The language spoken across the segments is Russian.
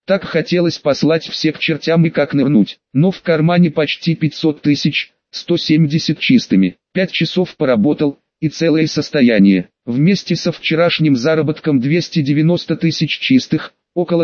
Так хотелось послать всех к чертям и как нырнуть. Но в кармане почти 500 тысяч, 170 чистыми. 5 часов поработал, и целое состояние. Вместе со вчерашним заработком 290 тысяч чистых, около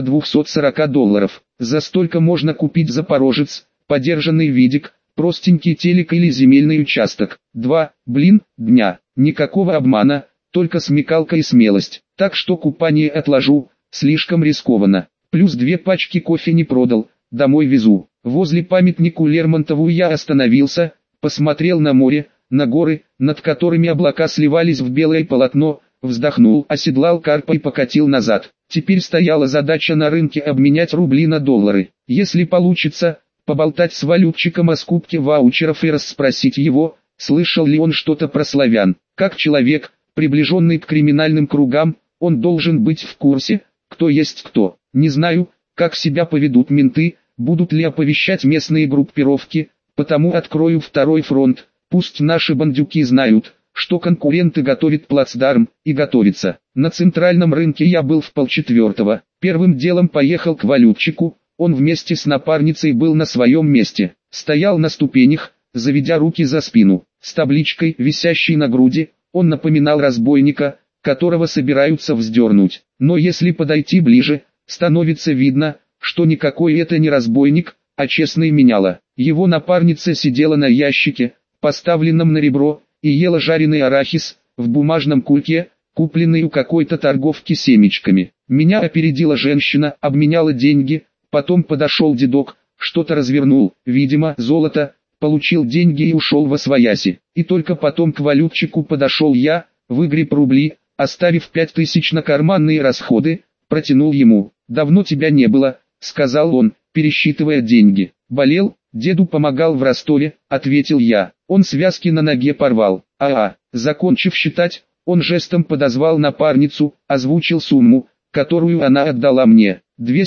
$240. За столько можно купить Запорожец, подержанный видик, простенький телек или земельный участок. 2 дня. Никакого обмана, только смекалка и смелость. Так что купание отложу, слишком рискованно. Плюс 2 пачки кофе не продал, домой везу. Возле памятнику Лермонтову я остановился, посмотрел на море, на горы, над которыми облака сливались в белое полотно, вздохнул, оседлал карпа и покатил назад. Теперь стояла задача на рынке обменять рубли на доллары. Если получится, поболтать с валютчиком о скупке ваучеров и расспросить его, слышал ли он что-то про славян. Как человек, приближенный к криминальным кругам, он должен быть в курсе, кто есть кто. Не знаю, как себя поведут менты, будут ли оповещать местные группировки, потому открою второй фронт. Пусть наши бандюки знают, что конкуренты готовят плацдарм, и готовятся. На центральном рынке я был в 3:30. Первым делом поехал к валютчику, он вместе с напарницей был на своем месте. Стоял на ступенях, заведя руки за спину. С табличкой, висящей на груди, он напоминал разбойника, которого собираются вздернуть. Но если подойти ближе, становится видно, что никакой это не разбойник, а честный меняла. Его напарница сидела на ящике, поставленном на ребро, и ела жареный арахис, в бумажном кульке, купленный у какой-то торговки семечками. Меня опередила женщина, обменяла деньги, потом подошел дедок, что-то развернул, видимо, золото, получил деньги и ушел восвояси. И только потом к валютчику подошел я, выгреб рубли, оставив 5000 на карманные расходы, протянул ему. «Давно тебя не было», — сказал он, пересчитывая деньги. «Болел, деду помогал в Ростове», — ответил я. Он связки на ноге порвал. Закончив считать, он жестом подозвал напарницу, озвучил сумму, которую она отдала мне.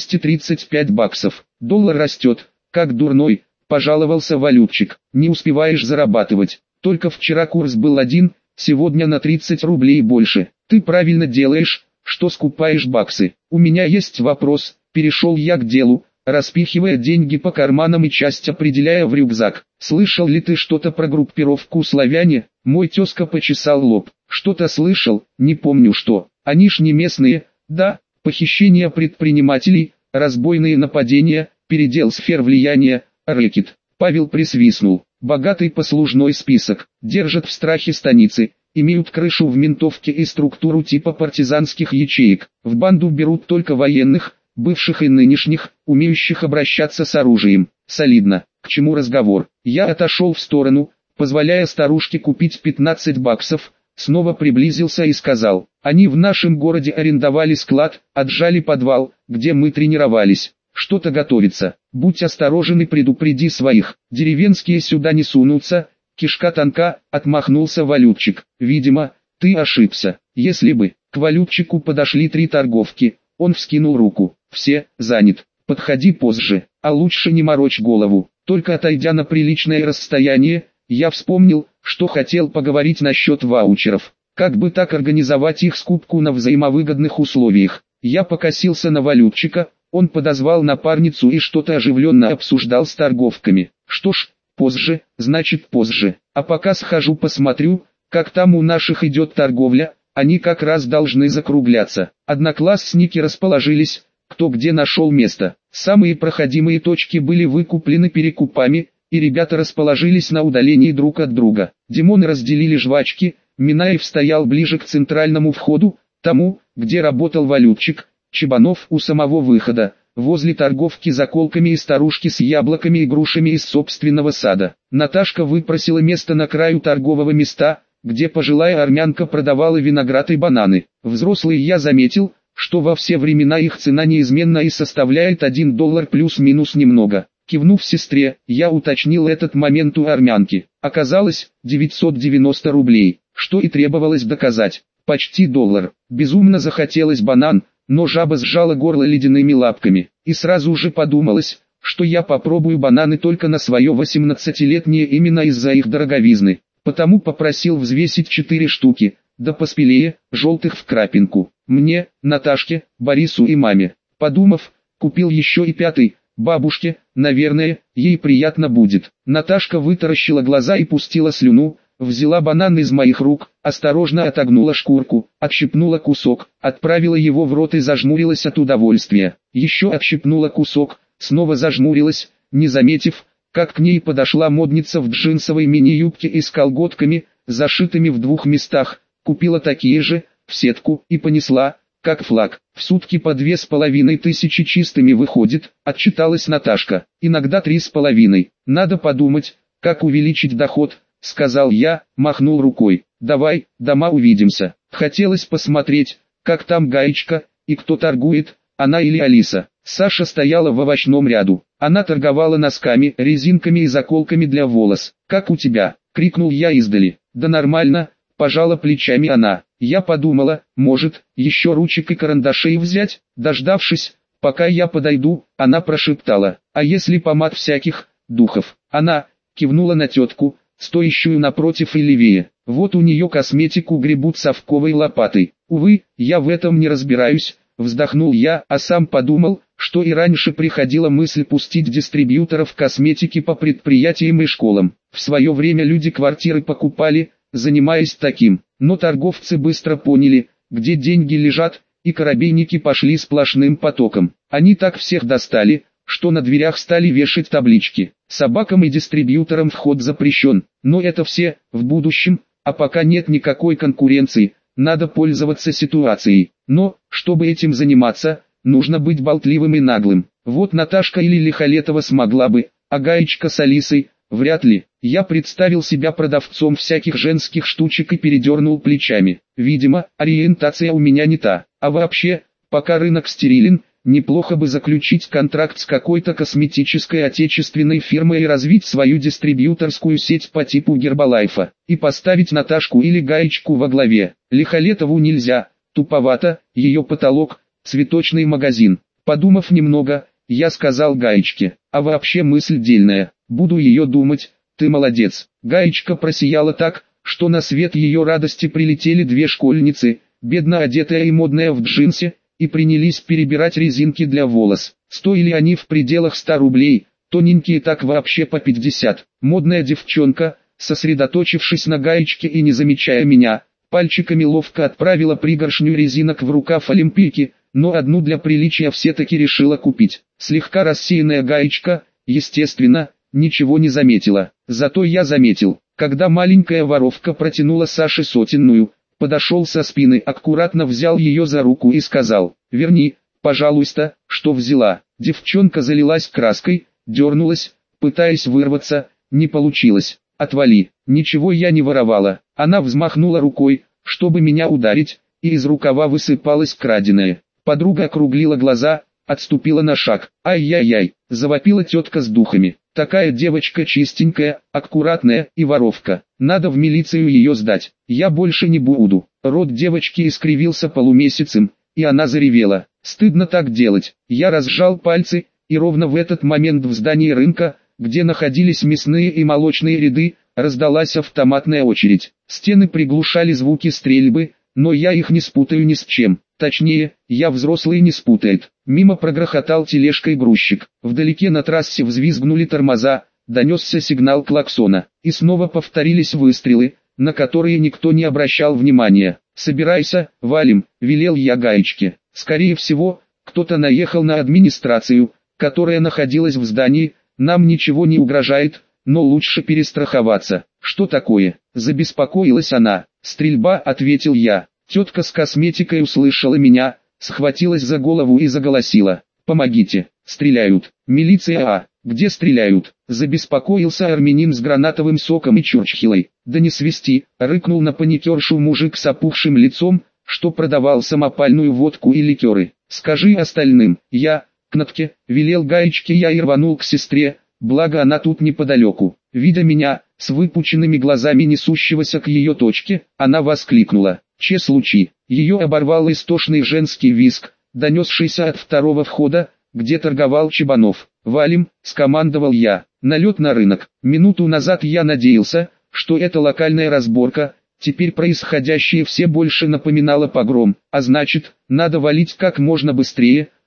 $235. Доллар растет, как дурной, пожаловался валютчик. Не успеваешь зарабатывать. Только вчера курс был 1, сегодня на 30 рублей больше. Ты правильно делаешь, что скупаешь баксы. У меня есть вопрос, перешел я к делу, распихивая деньги по карманам и часть определяя в рюкзак. Слышал ли ты что-то про группировку «Славяне»? Мой тезка почесал лоб. Что-то слышал, не помню что. Они ж не местные, да, похищение предпринимателей, разбойные нападения, передел сфер влияния, рэкет. Павел присвистнул. Богатый послужной список, держат в страхе станицы, имеют крышу в ментовке и структуру типа партизанских ячеек. В банду берут только военных, бывших и нынешних, умеющих обращаться с оружием. Солидно. К чему разговор? Я отошел в сторону, позволяя старушке купить $15, снова приблизился и сказал: они в нашем городе арендовали склад, отжали подвал, где мы тренировались. Что-то готовится. Будь осторожен и предупреди своих. Деревенские сюда не сунутся. Кишка тонка, отмахнулся валютчик. Видимо, ты ошибся. Если бы. К валютчику подошли 3 торговки. Он вскинул руку. Все, занят. Подходи позже, а лучше не морочь голову. Только отойдя на приличное расстояние, я вспомнил, что хотел поговорить насчет ваучеров. Как бы так организовать их скупку на взаимовыгодных условиях. Я покосился на валютчика, он подозвал напарницу и что-то оживленно обсуждал с торговками. Что ж, позже, значит позже. А пока схожу посмотрю, как там у наших идет торговля, они как раз должны закругляться. Одноклассники расположились, кто где нашел место. Самые проходимые точки были выкуплены перекупами, и ребята расположились на удалении друг от друга. Димоны разделили жвачки, Минаев стоял ближе к центральному входу, тому, где работал валютчик, Чебанов у самого выхода, возле торговки заколками и старушки с яблоками и грушами из собственного сада. Наташка выпросила место на краю торгового места, где пожилая армянка продавала виноград и бананы. Взрослый я заметил, что во все времена их цена неизменна и составляет $1 плюс-минус немного. Кивнув сестре, я уточнил этот момент у армянки. Оказалось, 990 рублей, что и требовалось доказать. Почти $1. Безумно захотелось банан, но жаба сжала горло ледяными лапками. И сразу же подумалось, что я попробую бананы только на свое 18-летнее именно из-за их дороговизны. Потому попросил взвесить 4 штуки, да поспелее, желтых в крапинку. Мне, Наташке, Борису и маме. Подумав, Купил еще и пятый. Бабушке, наверное, ей приятно будет. Наташка вытаращила глаза и пустила слюну, взяла банан из моих рук, осторожно отогнула шкурку, отщипнула кусок, отправила его в рот и зажмурилась от удовольствия. Еще отщипнула кусок, снова зажмурилась, не заметив, как к ней подошла модница в джинсовой мини-юбке и с колготками, зашитыми в двух местах, купила такие же, в сетку, и понесла, как флаг. В сутки по 2500 чистыми выходит, отчиталась Наташка. Иногда 3,5. Надо подумать, как увеличить доход, сказал я, махнул рукой. Давай, дома увидимся. Хотелось посмотреть, как там Гаечка, и кто торгует, она или Алиса. Саша стояла в овощном ряду. Она торговала носками, резинками и заколками для волос. «Как у тебя?» — крикнул я издали. «Да нормально», — пожала плечами она. Я подумала, может, еще ручек и карандашей взять? Дождавшись, пока я подойду, она прошептала: «А если помад всяких, духов?» Она кивнула на тетку, стоящую напротив и левее. Вот у нее косметику гребут совковой лопатой. Увы, я в этом не разбираюсь, вздохнул я, а сам подумал, что и раньше приходила мысль пустить дистрибьюторов косметики по предприятиям и школам. В свое время люди квартиры покупали, занимаясь таким, но торговцы быстро поняли, где деньги лежат, и коробейники пошли сплошным потоком. Они так всех достали, что на дверях стали вешать таблички: собакам и дистрибьюторам вход запрещен. Но это все в будущем, а пока нет никакой конкуренции, надо пользоваться ситуацией. Но, чтобы этим заниматься, нужно быть болтливым и наглым. Вот Наташка или Лихолетова смогла бы, а Гаечка с Алисой вряд ли. Я представил себя продавцом всяких женских штучек и передернул плечами. Видимо, ориентация у меня не та. А вообще, пока рынок стерилен, неплохо бы заключить контракт с какой-то косметической отечественной фирмой и развить свою дистрибьюторскую сеть по типу Гербалайфа. И поставить Наташку или Гаечку во главе. Лихолетову нельзя, туповато, ее потолок – цветочный магазин. Подумав немного, я сказал Гаечке: а вообще мысль дельная, буду ее думать. Ты молодец. Гаечка просияла так, что на свет ее радости прилетели две школьницы, бедно одетая и модная в джинсе, и принялись перебирать резинки для волос. Стоили они в пределах 100 рублей, тоненькие так вообще по 50. Модная девчонка, сосредоточившись на Гаечке и не замечая меня, пальчиками ловко отправила пригоршню резинок в рукав олимпийки, но одну для приличия все-таки решила купить. Слегка рассеянная Гаечка, естественно, ничего не заметила. Зато я заметил, когда маленькая воровка протянула Саше сотенную, подошел со спины, аккуратно взял ее за руку и сказал: «Верни, пожалуйста, что взяла». Девчонка залилась краской, дернулась, пытаясь вырваться, не получилось. «Отвали, ничего я не воровала». Она взмахнула рукой, чтобы меня ударить, и из рукава высыпалось краденое. Подруга округлила глаза, отступила на шаг. «Ай-яй-яй», — завопила тетка с духами. «Такая девочка чистенькая, аккуратная и воровка. Надо в милицию ее сдать. Я больше не буду». Рот девочки искривился полумесяцем, и она заревела. «Стыдно так делать». Я разжал пальцы, и ровно в этот момент в здании рынка, где находились мясные и молочные ряды, раздалась автоматная очередь. Стены приглушали звуки стрельбы, но я их не спутаю ни с чем. Точнее, я взрослый не спутает. Мимо прогрохотал тележкой грузчик. Вдалеке на трассе взвизгнули тормоза, донесся сигнал клаксона. И снова повторились выстрелы, на которые никто не обращал внимания. «Собирайся, валим», — велел я Гаечке. Скорее всего, кто-то наехал на администрацию, которая находилась в здании. Нам ничего не угрожает, но лучше перестраховаться. «Что такое?» — забеспокоилась она. «Стрельба», — ответил я. Тетка с косметикой услышала меня, схватилась за голову и заголосила: «Помогите, стреляют!» «Милиция, а где стреляют?» — забеспокоился армянин с гранатовым соком и чурчхилой. «Да не свисти!» — рыкнул на паникершу мужик с опухшим лицом, что продавал самопальную водку и ликеры. «Скажи остальным». Я, кнопке, велел Гаечке я и рванул к сестре, благо она тут неподалеку. Видя меня, с выпученными глазами несущегося к ее точке, она воскликнула: «Че случай?» Ее оборвал истошный женский визг, донесшийся от второго входа, где торговал Чебанов. «Валим», — скомандовал я. Налет на рынок. Минуту назад я надеялся, что это локальная разборка, теперь происходящее все больше напоминало погром, а значит, надо валить как можно быстрее,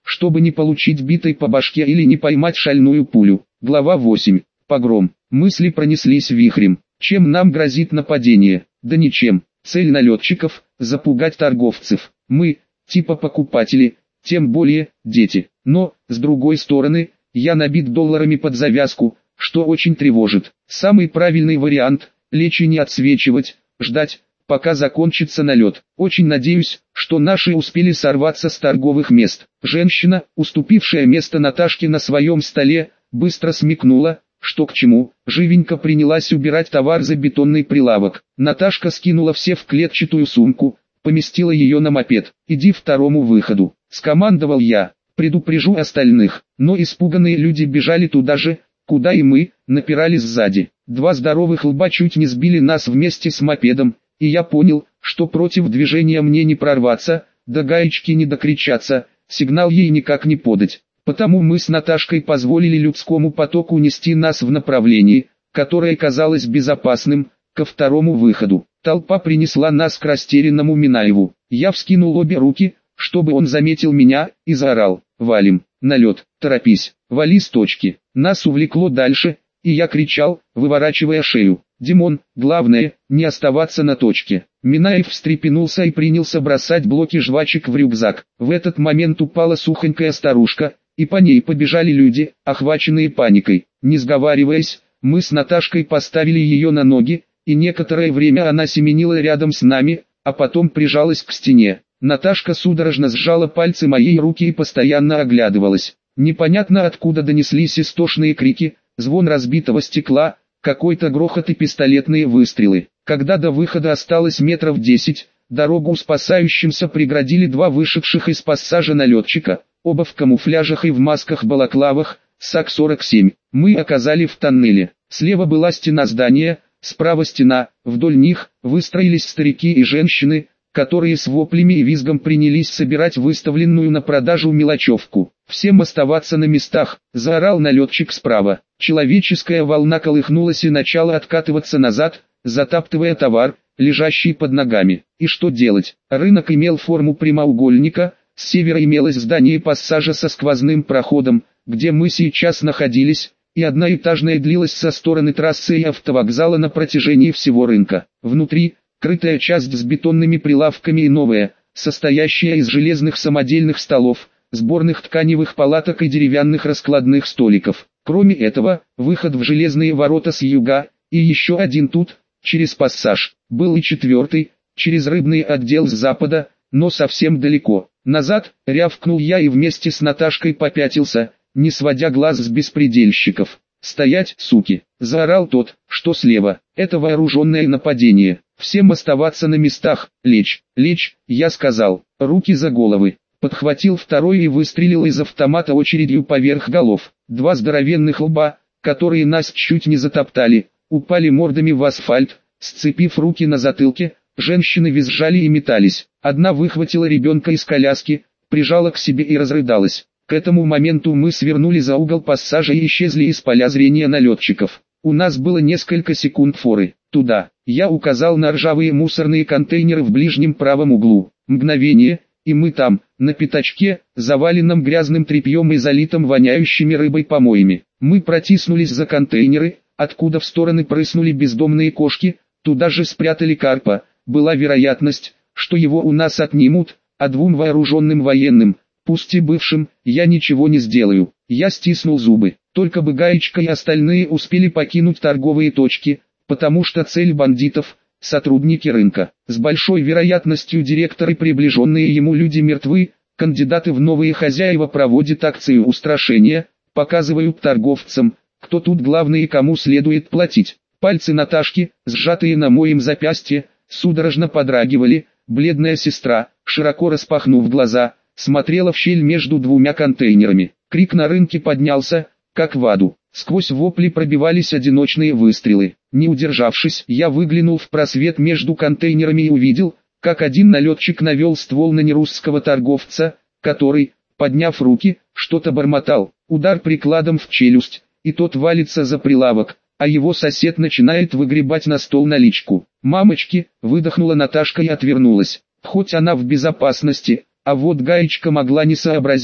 чтобы не получить битой по башке или не поймать шальную пулю. Глава 8. Погром. Мысли пронеслись вихрем. Чем нам грозит нападение? Да ничем. Цель налетчиков – запугать торговцев. Мы, типа покупатели, тем более, дети. Но, с другой стороны, я набит долларами под завязку, что очень тревожит. Самый правильный вариант – лечь и не отсвечивать, ждать, пока закончится налет. Очень надеюсь, что наши успели сорваться с торговых мест. Женщина, уступившая место Наташке на своем столе, быстро смекнула, что к чему, живенько принялась убирать товар за бетонный прилавок. Наташка скинула все в клетчатую сумку, поместила ее на мопед. «Иди второму выходу», — скомандовал я. «Предупрежу остальных». Но испуганные люди бежали туда же, куда и мы, напирали сзади. Два здоровых лба чуть не сбили нас вместе с мопедом, и я понял, что против движения мне не прорваться, до гаечки не докричаться, сигнал ей никак не подать. Потому мы с Наташкой позволили людскому потоку нести нас в направлении, которое казалось безопасным, ко второму выходу. Толпа принесла нас к растерянному Минаеву. Я вскинул обе руки, чтобы он заметил меня, и заорал: «Валим, налет, торопись, вали с точки». Нас увлекло дальше, и я кричал, выворачивая шею: «Димон, главное, не оставаться на точке». Минаев встрепенулся и принялся бросать блоки жвачек в рюкзак. В этот момент упала сухонькая старушка, и по ней побежали люди, охваченные паникой. Не сговариваясь, мы с Наташкой поставили ее на ноги, и некоторое время она семенила рядом с нами, а потом прижалась к стене. Наташка судорожно сжала пальцы моей руки и постоянно оглядывалась. Непонятно откуда донеслись истошные крики, звон разбитого стекла, какой-то грохот и пистолетные выстрелы. Когда до выхода осталось метров 10, дорогу спасающимся преградили два вышедших из пассажа налетчика, оба в камуфляжах и в масках-балаклавах, САК-47. Мы оказались в тоннеле. Слева была стена здания, справа стена, вдоль них выстроились старики и женщины, которые с воплями и визгом принялись собирать выставленную на продажу мелочевку. «Всем оставаться на местах», — заорал налетчик справа. Человеческая волна колыхнулась и начала откатываться назад, затаптывая товар, лежащий под ногами. И что делать? Рынок имел форму прямоугольника, с севера имелось здание пассажа со сквозным проходом, где мы сейчас находились, и одноэтажная длилась со стороны трассы и автовокзала на протяжении всего рынка. Внутри, крытая часть с бетонными прилавками и новая, состоящая из железных самодельных столов, сборных тканевых палаток и деревянных раскладных столиков. Кроме этого, выход в железные ворота с юга, и еще один тут, через пассаж. Был и четвертый, через рыбный отдел с запада, но совсем далеко. «Назад!» — рявкнул я и вместе с Наташкой попятился, не сводя глаз с беспредельщиков. «Стоять, суки!» — заорал тот, что слева. «Это вооруженное нападение. Всем оставаться на местах, лечь, лечь!» — я сказал. «Руки за головы!» Подхватил второй и выстрелил из автомата очередью поверх голов. Два здоровенных лба, которые нас чуть не затоптали, упали мордами в асфальт, сцепив руки на затылке. Женщины визжали и метались. Одна выхватила ребенка из коляски, прижала к себе и разрыдалась. К этому моменту мы свернули за угол пассажа и исчезли из поля зрения налетчиков. У нас было несколько секунд форы. Туда. Я указал на ржавые мусорные контейнеры в ближнем правом углу. Мгновение, и мы там, на пятачке, заваленном грязным тряпьем и залитым воняющими рыбой помоями. Мы протиснулись за контейнеры, откуда в стороны прыснули бездомные кошки, туда же спрятали карпа. Была вероятность, что его у нас отнимут, а двум вооруженным военным, пусть и бывшим, я ничего не сделаю. Я стиснул зубы. Только бы Гаечка и остальные успели покинуть торговые точки, потому что цель бандитов – сотрудники рынка. С большой вероятностью директор и приближенные ему люди мертвы, кандидаты в новые хозяева проводят акцию устрашения, показывают торговцам, кто тут главный и кому следует платить. Пальцы Наташки, сжатые на моем запястье, судорожно подрагивали. Бледная сестра, широко распахнув глаза, смотрела в щель между двумя контейнерами. Крик на рынке поднялся, как в аду. Сквозь вопли пробивались одиночные выстрелы. Не удержавшись, я выглянул в просвет между контейнерами и увидел, как один налетчик навел ствол на нерусского торговца, который, подняв руки, что-то бормотал. Удар прикладом в челюсть, и тот валится за прилавок, а его сосед начинает выгребать на стол наличку. «Мамочки!» — выдохнула Наташка и отвернулась. Хоть она в безопасности, а вот Гаечка могла не сообразить,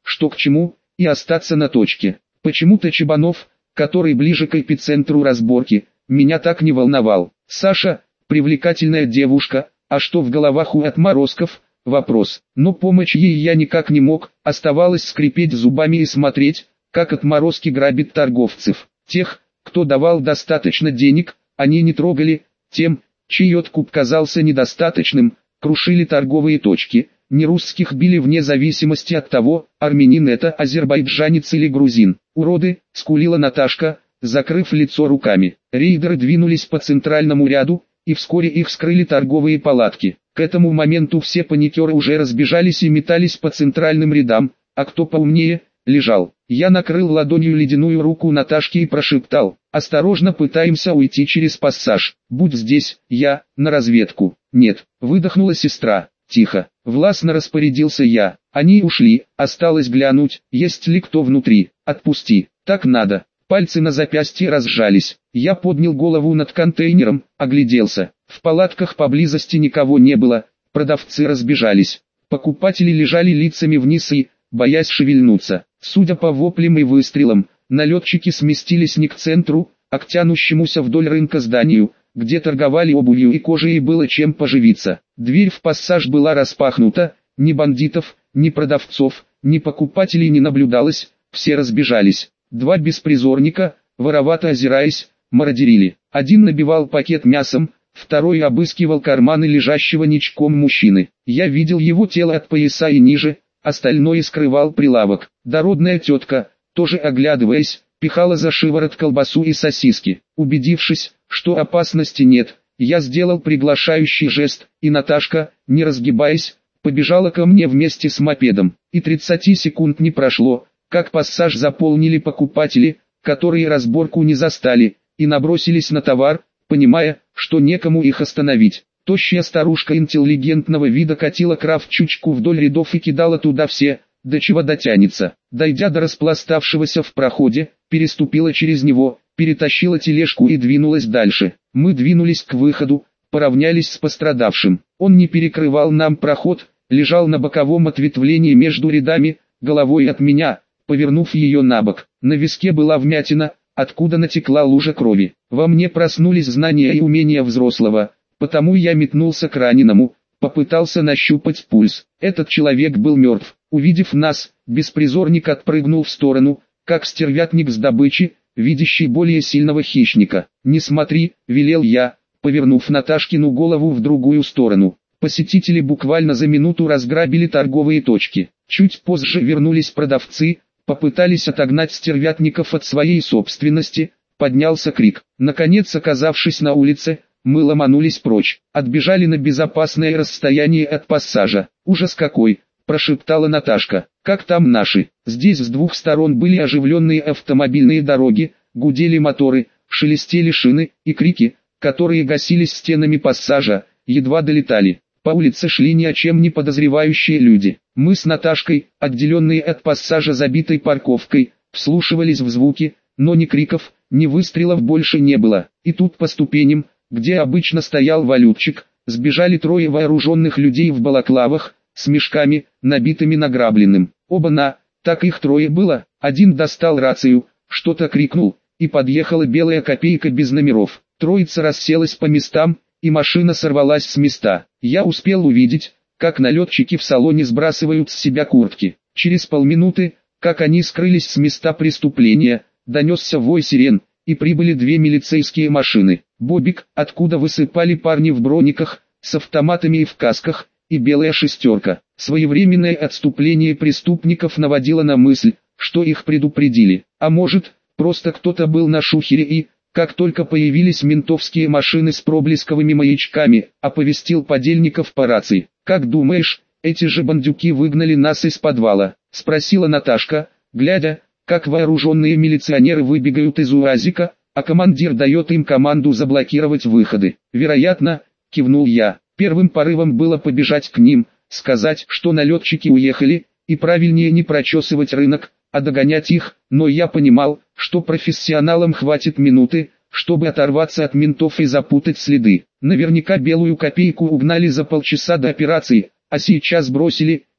что к чему, и остаться на точке. Почему-то Чебанов, который ближе к эпицентру разборки, меня так не волновал. Саша, привлекательная девушка, а что в головах у отморозков, вопрос. Но помочь ей я никак не мог, оставалось скрипеть зубами и смотреть, как отморозки грабят торговцев. Тех, кто давал достаточно денег, они не трогали, тем, чей откуп казался недостаточным, крушили торговые точки. Нерусских били вне зависимости от того, армянин это, азербайджанец или грузин. «Уроды!» — скулила Наташка, закрыв лицо руками. Рейдеры двинулись по центральному ряду, и вскоре их скрыли торговые палатки. К этому моменту все паникеры уже разбежались и метались по центральным рядам, а кто поумнее, лежал. Я накрыл ладонью ледяную руку Наташки и прошептал: «Осторожно, пытаемся уйти через пассаж. Будь здесь, я, на разведку». «Нет», — выдохнула сестра. «Тихо», — властно распорядился я. Они ушли, осталось глянуть, есть ли кто внутри. «Отпусти, так надо». Пальцы на запястье разжались. Я поднял голову над контейнером, огляделся. В палатках поблизости никого не было, продавцы разбежались. Покупатели лежали лицами вниз и, боясь шевельнуться. Судя по воплям и выстрелам, налетчики сместились не к центру, а к тянущемуся вдоль рынка зданию, где торговали обувью и кожей и было чем поживиться. Дверь в пассаж была распахнута, ни бандитов, ни продавцов, ни покупателей не наблюдалось, все разбежались. Два беспризорника, воровато озираясь, мародерили. Один набивал пакет мясом, второй обыскивал карманы лежащего ничком мужчины. Я видел его тело от пояса и ниже, остальное скрывал прилавок. Дородная тетка, тоже оглядываясь, пихала за шиворот колбасу и сосиски. Убедившись, что опасности нет, я сделал приглашающий жест, и Наташка, не разгибаясь, побежала ко мне вместе с мопедом. И 30 секунд не прошло, как пассаж заполнили покупатели, которые разборку не застали, и набросились на товар, понимая, что некому их остановить. Тощая старушка интеллигентного вида катила крафт-чучку вдоль рядов и кидала туда все, до чего дотянется. Дойдя до распластавшегося в проходе, переступила через него, перетащила тележку и двинулась дальше. Мы двинулись к выходу, поравнялись с пострадавшим. Он не перекрывал нам проход, лежал на боковом ответвлении между рядами, головой от меня, повернув ее на бок. На виске была вмятина, откуда натекла лужа крови. Во мне проснулись знания и умения взрослого, потому я метнулся к раненому, попытался нащупать пульс. Этот человек был мертв. Увидев нас, беспризорник отпрыгнул в сторону, как стервятник с добычи, видящий более сильного хищника. «Не смотри», — велел я, повернув Наташкину голову в другую сторону. Посетители буквально за минуту разграбили торговые точки. Чуть позже вернулись продавцы, попытались отогнать стервятников от своей собственности, поднялся крик. Наконец, оказавшись на улице, мы ломанулись прочь, отбежали на безопасное расстояние от пассажа. «Ужас какой!» – прошептала Наташка. «Как там наши?» Здесь с двух сторон были оживленные автомобильные дороги, гудели моторы, шелестели шины, и крики, которые гасились стенами пассажа, едва долетали. По улице шли ни о чем не подозревающие люди. Мы с Наташкой, отделенные от пассажа забитой парковкой, вслушивались в звуки, но ни криков, ни выстрелов больше не было. И тут по ступеням, где обычно стоял валютчик, сбежали трое вооруженных людей в балаклавах, с мешками, набитыми награбленным. Оба-на, так их трое было. Один достал рацию, что-то крикнул, и подъехала белая копейка без номеров. Троица расселась по местам, и машина сорвалась с места. Я успел увидеть, как налетчики в салоне сбрасывают с себя куртки. Через полминуты, как они скрылись с места преступления, донесся вой сирен, и прибыли две милицейские машины. Бобик, откуда высыпали парни в брониках, с автоматами и в касках, и белая шестерка. Своевременное отступление преступников наводило на мысль, что их предупредили. А может, просто кто-то был на шухере и, как только появились ментовские машины с проблесковыми маячками, оповестил подельников по рации. «Как думаешь, эти же бандюки выгнали нас из подвала?» – спросила Наташка, глядя, как вооруженные милиционеры выбегают из УАЗика, а командир дает им команду заблокировать выходы. «Вероятно», – кивнул я. Первым порывом было побежать к ним, сказать, что налетчики уехали, и правильнее не прочесывать рынок, а догонять их, но я понимал, что профессионалам хватит минуты, чтобы оторваться от ментов и запутать следы. Наверняка белую копейку угнали за полчаса до операции, а сейчас бросили,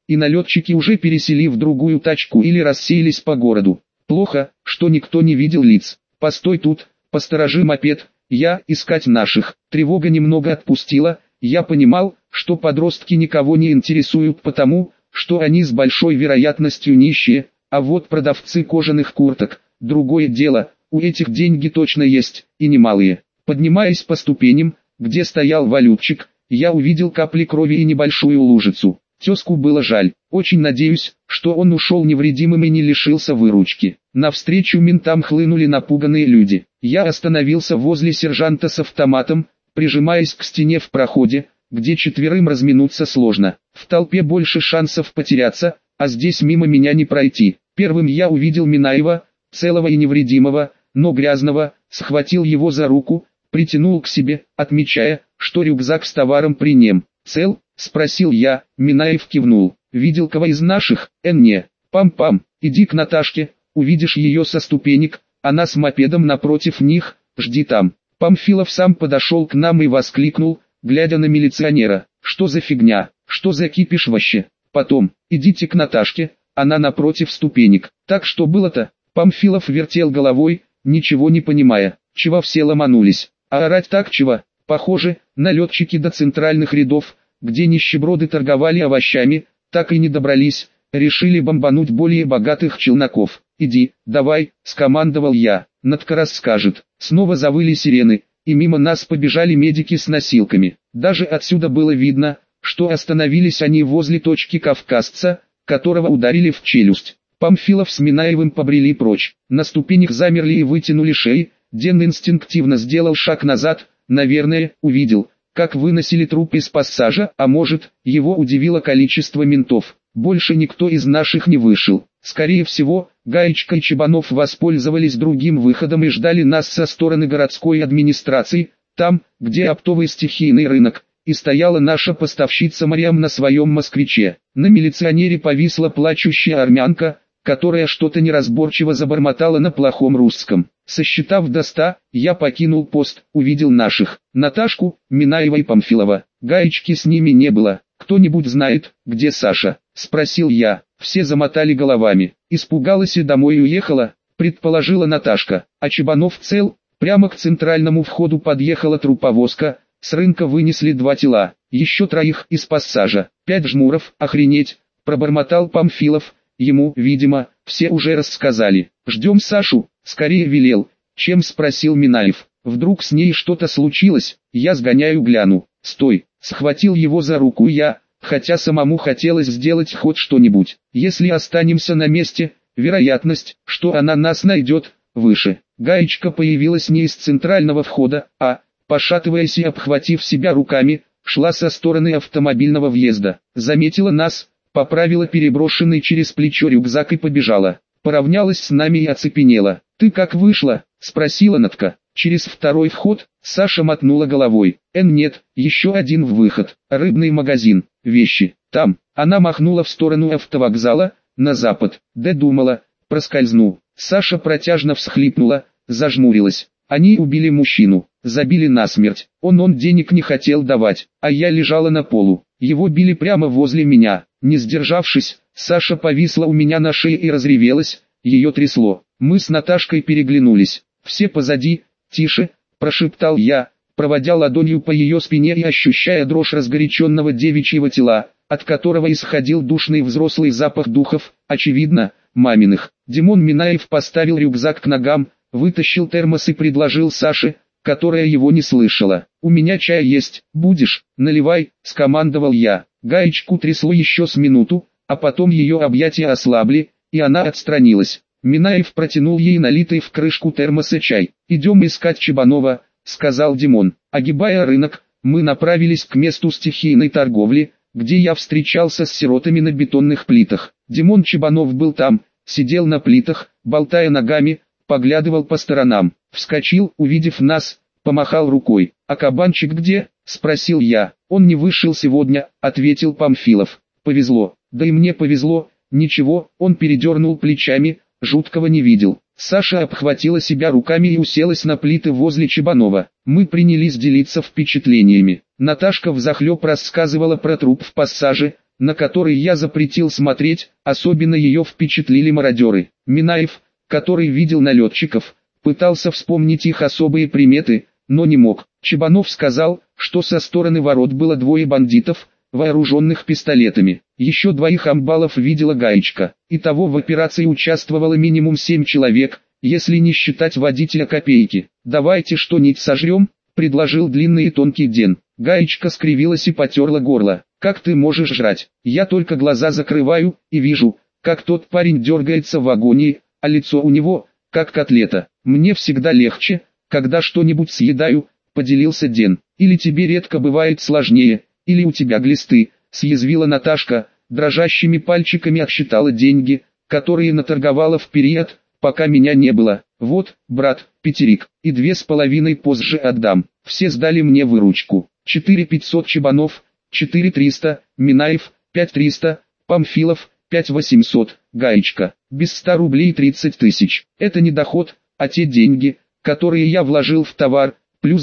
и налетчики уже пересели в другую тачку или рассеялись по городу. Плохо, что никто не видел лиц. «Постой тут, посторожи мопед, я искать наших». Тревога немного отпустила, я понимал, что подростки никого не интересуют потому, что они с большой вероятностью нищие, а вот продавцы кожаных курток – другое дело, у этих деньги точно есть, и немалые. Поднимаясь по ступеням, где стоял валютчик, я увидел капли крови и небольшую лужицу. Тезку было жаль, очень надеюсь, что он ушел невредимым и не лишился выручки. Навстречу ментам хлынули напуганные люди. Я остановился возле сержанта с автоматом, прижимаясь к стене в проходе, где четверым разминуться сложно. В толпе больше шансов потеряться, а здесь мимо меня не пройти. Первым я увидел Минаева, целого и невредимого, но грязного, схватил его за руку, притянул к себе, отмечая, что рюкзак с товаром при нем. «Цел?» — спросил я. Минаев кивнул. «Видел кого из наших?» «Не. Пам-пам, иди к Наташке, увидишь ее со ступенек, она с мопедом напротив них, жди там». Памфилов сам подошел к нам и воскликнул, глядя на милиционера: «Что за фигня, что за кипиш вообще? Потом, идите к Наташке, она напротив ступенек». «Так что было-то?» Памфилов вертел головой, ничего не понимая. «Чего все ломанулись? А орать так чего?» Похоже, налетчики до центральных рядов, где нищеброды торговали овощами, так и не добрались, решили бомбануть более богатых челноков. «Иди, давай», — скомандовал я, — «Натка расскажет». Снова завыли сирены, и мимо нас побежали медики с носилками. Даже отсюда было видно, что остановились они возле точки кавказца, которого ударили в челюсть. Памфилов с Минаевым побрели прочь. На ступенях замерли и вытянули шеи. Ден инстинктивно сделал шаг назад, наверное, увидел, как выносили труп из пассажа, а может, его удивило количество ментов. Больше никто из наших не вышел. Скорее всего, Гаечка и Чебанов воспользовались другим выходом и ждали нас со стороны городской администрации, там, где оптовый стихийный рынок, и стояла наша поставщица Мариам на своем москвиче. На милиционере повисла плачущая армянка, которая что-то неразборчиво забормотала на плохом русском. Сосчитав до 100, я покинул пост, увидел наших: Наташку, Минаева и Памфилова. Гаечки с ними не было. «Кто-нибудь знает, где Саша?» — спросил я. Все замотали головами. «Испугалась и домой уехала», — предположила Наташка. «А Чебанов цел?» Прямо к центральному входу подъехала труповозка, с рынка вынесли 2 тела, еще 3 из пассажа. 5 жмуров, охренеть, пробормотал Памфилов. Ему, видимо, все уже рассказали. «Ждем Сашу», — скорее велел, чем спросил Минаев. «Вдруг с ней что-то случилось, я сгоняю гляну». «Стой», — схватил его за руку я, хотя самому хотелось сделать хоть что-нибудь. «Если останемся на месте, вероятность, что она нас найдет, выше». Гаечка появилась не из центрального входа, а, пошатываясь и обхватив себя руками, шла со стороны автомобильного въезда. Заметила нас, поправила переброшенный через плечо рюкзак и побежала. Поравнялась с нами и оцепенела. «Ты как вышла?» — спросила Натка. «Через второй вход», — Саша мотнула головой. «Нет, еще один выход. Рыбный магазин, вещи. Там». Она махнула в сторону автовокзала, на запад. «Да думала, проскользну». Саша протяжно всхлипнула, зажмурилась. «Они убили мужчину, забили насмерть. Он денег не хотел давать, а я лежала на полу. Его били прямо возле меня». Не сдержавшись, Саша повисла у меня на шее и разревелась, ее трясло. Мы с Наташкой переглянулись. «Все позади, тише», — прошептал я, проводя ладонью по ее спине и ощущая дрожь разгоряченного девичьего тела, от которого исходил душный взрослый запах духов, очевидно, маминых. Димон Минаев поставил рюкзак к ногам, вытащил термос и предложил Саше, которая его не слышала. «У меня чай есть, будешь? Наливай», — скомандовал я. Гаечку трясло еще с минуту, а потом ее объятия ослабли, и она отстранилась. Минаев протянул ей налитый в крышку термоса чай. «Идем искать Чебанова», — сказал Димон. Огибая рынок, мы направились к месту стихийной торговли, где я встречался с сиротами на бетонных плитах. Димон Чебанов был там, сидел на плитах, болтая ногами, поглядывал по сторонам. Вскочил, увидев нас, помахал рукой. «А кабанчик где?» — спросил я. «Он не вышел сегодня», — ответил Памфилов. «Повезло». «Да и мне повезло». «Ничего», — он передернул плечами, жуткого не видел. Саша обхватила себя руками и уселась на плиты возле Чебанова. Мы принялись делиться впечатлениями. Наташка взахлеб рассказывала про труп в пассаже, на который я запретил смотреть, особенно ее впечатлили мародеры. Минаев, который видел налетчиков, пытался вспомнить их особые приметы, но не мог. Чебанов сказал, что со стороны ворот было двое бандитов, вооруженных пистолетами. Еще двоих амбалов видела Гаечка. Итого в операции участвовало минимум 7 человек, если не считать водителя Копейки. «Давайте что-нибудь сожрем», — предложил длинный и тонкий Ден. Гаечка скривилась и потерла горло. «Как ты можешь жрать? Я только глаза закрываю, и вижу, как тот парень дергается в агонии, а лицо у него, как котлета. Мне всегда легче, когда что-нибудь съедаю», — поделился Ден. «Или тебе редко бывает сложнее, или у тебя глисты», — съязвила Наташка, дрожащими пальчиками отсчитала деньги, которые наторговала в период, пока меня не было. «Вот, брат, пятерик, и 2,5 позже отдам». Все сдали мне выручку. 4500 Чебанов, 4300, Минаев, 5300, Памфилов, 5800, Гаечка, без 100 рублей 30 тысяч. Это не доход, а те деньги, которые я вложил в товар, плюс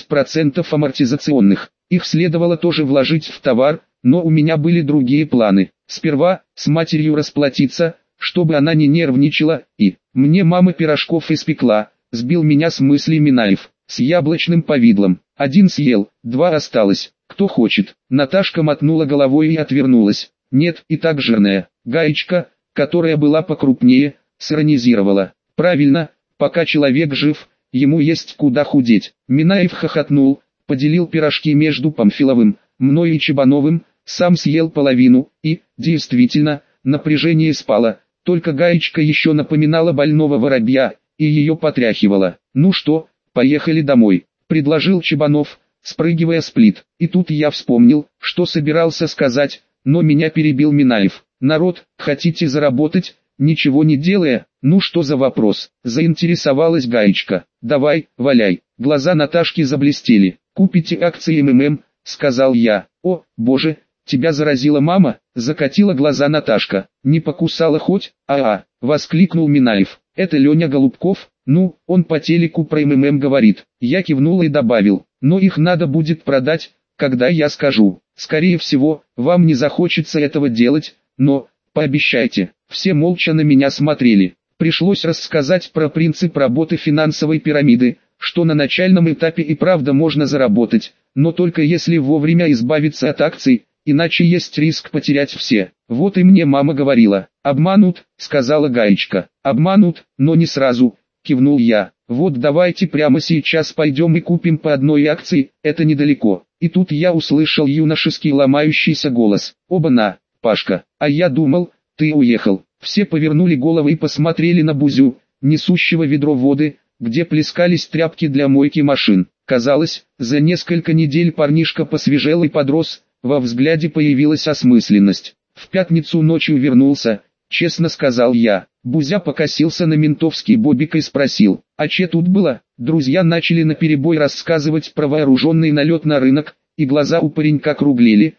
10% амортизационных. Их следовало тоже вложить в товар, но у меня были другие планы. Сперва, с матерью расплатиться, чтобы она не нервничала, и мне мама пирожков испекла, сбил меня с мысли Минаев, с яблочным повидлом. 1 съел, 2 осталось. Кто хочет? Наташка мотнула головой и отвернулась. Нет, и так жирная. Гаечка, которая была покрупнее, сиронизировала. Правильно, пока человек жив, ему есть куда худеть. Минаев хохотнул, поделил пирожки между Памфиловым, мной и Чебановым, сам съел половину, и, действительно, напряжение спало, только Гаечка еще напоминала больного воробья, и ее потряхивало. «Ну что, поехали домой», — предложил Чебанов, спрыгивая с плит. И тут я вспомнил, что собирался сказать, но меня перебил Минаев. «Народ, хотите заработать, ничего не делая?» «Ну что за вопрос?» — заинтересовалась Гаечка. «Давай, валяй». Глаза Наташки заблестели. «Купите акции МММ», — сказал я. «О, боже, тебя заразила мама?» — закатила глаза Наташка. «Не покусала хоть?» — воскликнул Минаев. «Это Леня Голубков, ну, он по телеку про МММ говорит». Я кивнул и добавил, «но их надо будет продать, когда я скажу. Скорее всего, вам не захочется этого делать, но, пообещайте». Все молча на меня смотрели. Пришлось рассказать про принцип работы финансовой пирамиды, что на начальном этапе и правда можно заработать, но только если вовремя избавиться от акций, иначе есть риск потерять все. Вот и мне мама говорила. «Обманут», — сказала Гаечка. «Обманут, но не сразу», — кивнул я. «Вот давайте прямо сейчас пойдем и купим по одной акции, это недалеко». И тут я услышал юношеский ломающийся голос. «Оба-на, Пашка, а я думал, ты уехал». Все повернули головы и посмотрели на Бузю, несущего ведро воды, где плескались тряпки для мойки машин. Казалось, за несколько недель парнишка посвежел и подрос, во взгляде появилась осмысленность. «В пятницу ночью вернулся», — честно сказал я. Бузя покосился на ментовский бобик и спросил, «А че тут было?» Друзья начали наперебой рассказывать про вооруженный налет на рынок, и глаза у паренька круглели.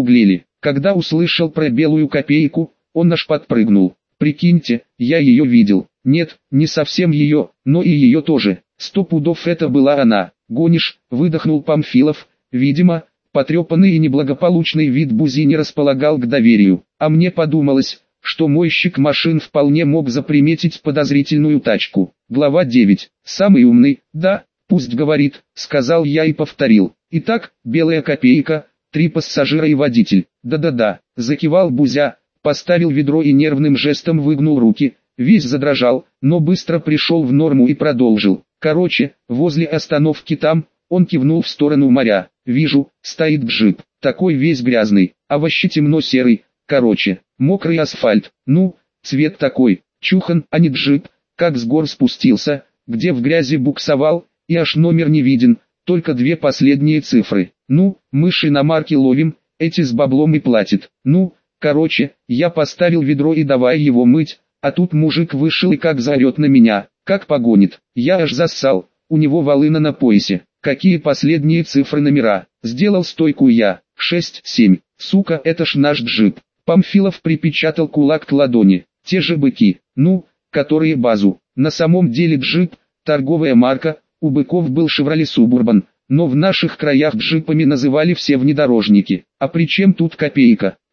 Когда услышал про белую копейку, он аж подпрыгнул. «Прикиньте, я ее видел». «Нет, не совсем ее, но и ее тоже. 100 пудов это была она». «Гонишь», — выдохнул Памфилов. Видимо, потрепанный и неблагополучный вид Бузи не располагал к доверию. А мне подумалось, что мойщик машин вполне мог заприметить подозрительную тачку. Глава 9. «Самый умный, да, пусть говорит», — сказал я и повторил. «Итак, белая копейка, 3 пассажира и водитель». «Да-да-да», — закивал Бузя, поставил ведро и нервным жестом выгнул руки. Весь задрожал, но быстро пришел в норму и продолжил. «Короче, возле остановки там», — он кивнул в сторону моря. «Вижу, стоит джип, такой весь грязный, а вообще темно-серый, короче, мокрый асфальт. Ну, цвет такой, чухан, а не джип, как с гор спустился, где в грязи буксовал, и аж номер не виден, только 2 последние цифры. Ну, мыши на марке ловим, эти с баблом и платят. Ну, короче, я поставил ведро и давай его мыть, а тут мужик вышел и как заорет на меня, как погонит. Я аж зассал, у него волына на поясе. Какие последние цифры номера? Сделал стойку я. 6-7. Сука, это ж наш джип». Памфилов припечатал кулак к ладони. «Те же быки, ну, которые базу». На самом деле джип, торговая марка, у быков был Chevrolet Suburban, но в наших краях джипами называли все внедорожники. «А при чем тут копейка?»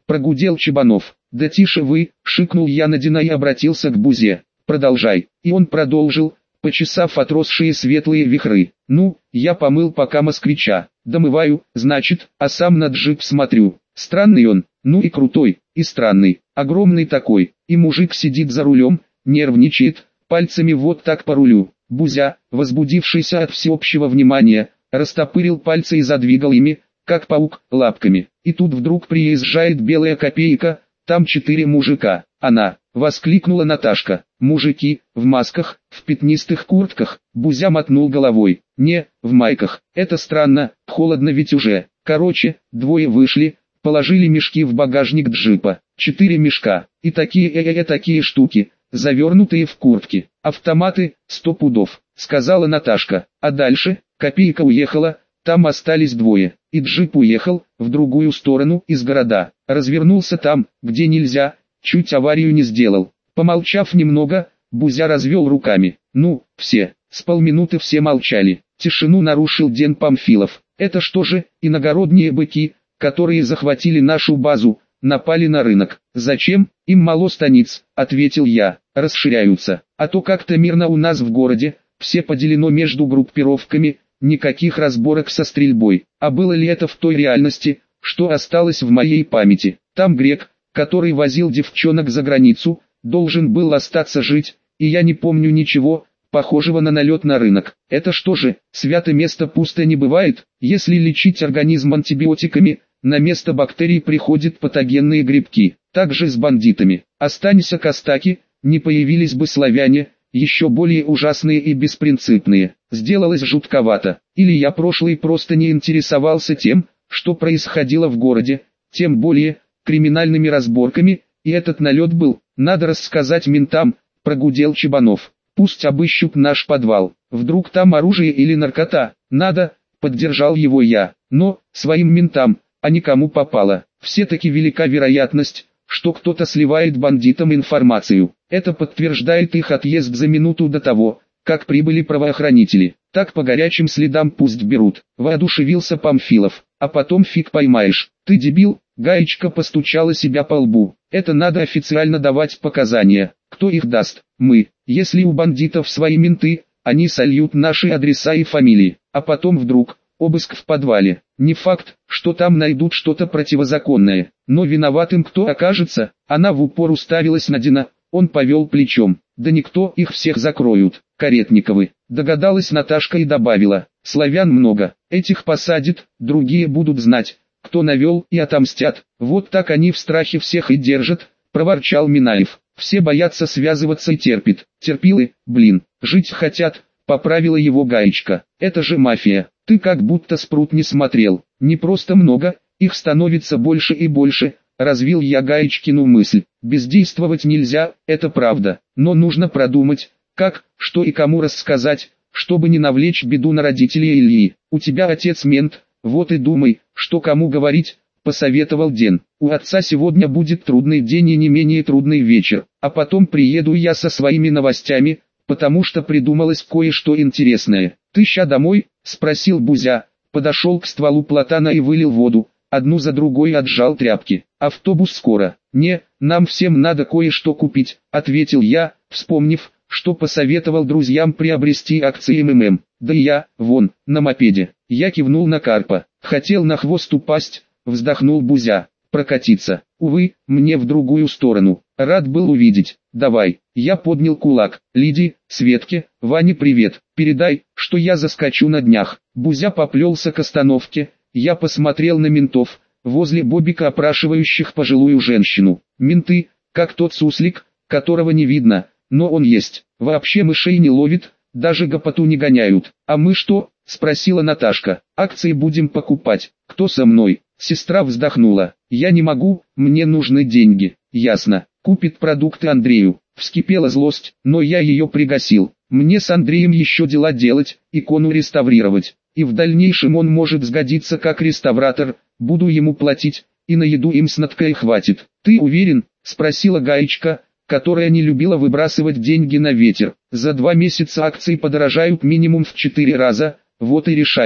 прогудел Чебанов. Да тише вы, шикнул я на Дина и обратился к Бузе. Продолжай. И он продолжил, почесав отросшие светлые вихры. Ну, я помыл пока москвича. Домываю, значит, а сам на джип смотрю. Странный он, ну и крутой, и странный, огромный такой. И мужик сидит за рулем, нервничает, пальцами вот так по рулю. Бузя, возбудившийся от всеобщего внимания, растопырил пальцы и задвигал ими, как паук, лапками. И тут вдруг приезжает белая копейка, там 4 мужика. Она, воскликнула Наташка. Мужики, в масках, в пятнистых куртках. Бузя мотнул головой. Не, в майках. Это странно, холодно ведь уже. Короче, 2 вышли, положили мешки в багажник джипа. 4 мешка. И такие штуки, завернутые в куртки. Автоматы, 100 пудов, сказала Наташка. А дальше, копейка уехала, там остались 2. И джип уехал, в другую сторону, из города. Развернулся там, где нельзя, чуть аварию не сделал. Помолчав немного, Бузя развел руками. Ну, все, с полминуты все молчали. Тишину нарушил Ден Памфилов. Это что же, иногородние быки, которые захватили нашу базу, напали на рынок. Зачем? Им мало станиц, ответил я. Расширяются. А то как-то мирно у нас в городе, все поделено между группировками, никаких разборок со стрельбой. А было ли это в той реальности, что осталось в моей памяти? Там грек, который возил девчонок за границу, должен был остаться жить, и я не помню ничего похожего на налет на рынок. Это что же, святое место пусто не бывает? Если лечить организм антибиотиками, на место бактерий приходят патогенные грибки. Так же с бандитами. Останься Костаки, не появились бы славяне, еще более ужасные и беспринципные. Сделалось жутковато. Или я прошлый просто не интересовался тем, что происходило в городе, тем более криминальными разборками, и этот налет был. Надо рассказать ментам, прогудел Чебанов. Пусть обыщут наш подвал. Вдруг там оружие или наркота. Надо, поддержал его я. Но, своим ментам, а никому попало. Все-таки велика вероятность, что кто-то сливает бандитам информацию. Это подтверждает их отъезд за минуту до того, как прибыли правоохранители. Так по горячим следам пусть берут. Воодушевился Памфилов. А потом фиг поймаешь. Ты дебил? Гаечка постучала себя по лбу. Это надо официально давать показания. Кто их даст? Мы. Если у бандитов свои менты, они сольют наши адреса и фамилии. А потом вдруг, обыск в подвале. Не факт, что там найдут что-то противозаконное. Но виноватым кто окажется? Она в упор уставилась на Дина. Он повел плечом. Да никто, их всех закроют. Каретниковы. Догадалась Наташка и добавила. Славян много. Этих посадят, другие будут знать, кто навел, и отомстят. Вот так они в страхе всех и держат, проворчал Минаев. Все боятся связываться и терпят. Терпилы, блин, жить хотят, поправила его Гаечка. Это же мафия. Ты как будто Спрут не смотрел. Не просто много, их становится больше и больше. Развил я Гаечкину мысль. Бездействовать нельзя, это правда. Но нужно продумать, как, что и кому рассказать, чтобы не навлечь беду на родителей Ильи. У тебя отец мент, вот и думай, что кому говорить, посоветовал Ден. У отца сегодня будет трудный день и не менее трудный вечер, а потом приеду я со своими новостями, потому что придумалось кое-что интересное. Ты ща домой? Спросил Бузя, подошел к стволу платана и вылил воду, одну за другой отжал тряпки. Автобус скоро. Не, нам всем надо кое-что купить, ответил я, вспомнив, что посоветовал друзьям приобрести акции МММ. Да и я, вон, на мопеде. Я кивнул на Карпа. Хотел на хвост упасть, вздохнул Бузя. Прокатиться. Увы, мне в другую сторону. Рад был увидеть. Давай. Я поднял кулак. Лиди, Светке, Ване привет. Передай, что я заскочу на днях. Бузя поплелся к остановке. Я посмотрел на ментов, возле Бобика опрашивающих пожилую женщину. Менты, как тот суслик, которого не видно, но он есть. Вообще мышей не ловит, даже гопоту не гоняют. А мы что? Спросила Наташка. Акции будем покупать. Кто со мной? Сестра вздохнула. Я не могу, мне нужны деньги. Ясно. Купит продукты Андрею. Вскипела злость, но я ее пригасил. Мне с Андреем еще дела делать, икону реставрировать. И в дальнейшем он может сгодиться как реставратор, буду ему платить, и на еду им снадкой хватит. Ты уверен? Спросила Гаечка, которая не любила выбрасывать деньги на ветер. За 2 месяца акции подорожают минимум в 4 раза, вот и решайте.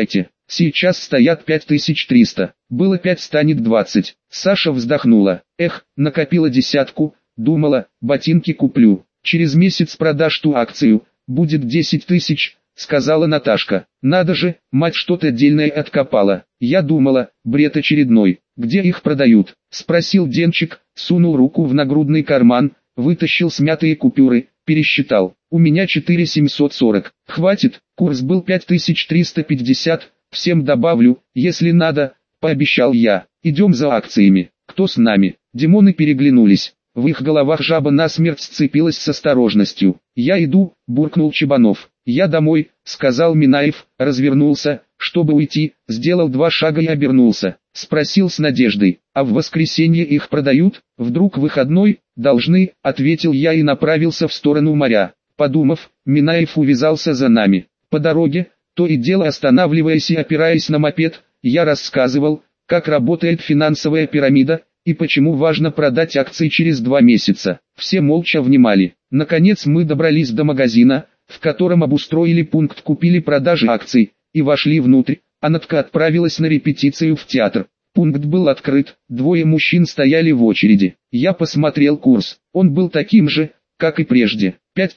сейчас стоят 5300. Было 5, станет 20. Саша вздохнула. Эх, накопила десятку, думала, ботинки куплю. Через месяц продашь ту акцию, будет 10 тысяч, сказала Наташка. Надо же, мать что-то дельное откопала. Я думала, бред очередной. Где их продают? Спросил Денчик, сунул руку в нагрудный карман, вытащил смятые купюры, пересчитал. У меня 4740. Хватит, курс был 5350, всем добавлю, если надо, пообещал я. Идем за акциями. Кто с нами? Димоны переглянулись. В их головах жаба насмерть сцепилась с осторожностью. «Я иду», — буркнул Чебанов. «Я домой», — сказал Минаев, развернулся, чтобы уйти, сделал 2 шага и обернулся. Спросил с надеждой: «А в воскресенье их продают? Вдруг выходной?» «Должны», — ответил я и направился в сторону моря. Подумав, Минаев увязался за нами. По дороге, то и дело останавливаясь и опираясь на мопед, я рассказывал, как работает финансовая пирамида, и почему важно продать акции через 2 месяца. Все молча внимали. Наконец мы добрались до магазина, в котором обустроили пункт купили-продажи акций, и вошли внутрь, а Натка отправилась на репетицию в театр. Пункт был открыт, 2 мужчин стояли в очереди. Я посмотрел курс, он был таким же, как и прежде.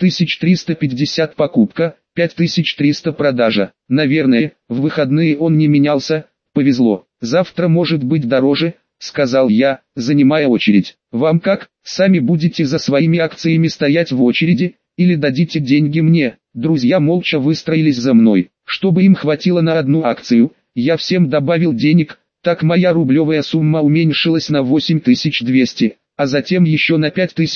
5350 покупка, 5300 продажа. Наверное, в выходные он не менялся, повезло. Завтра может быть дороже, сказал я, занимая очередь. Вам как, сами будете за своими акциями стоять в очереди, или дадите деньги мне? Друзья молча выстроились за мной. Чтобы им хватило на одну акцию, я всем добавил денег, так моя рублевая сумма уменьшилась на 8200, а затем еще на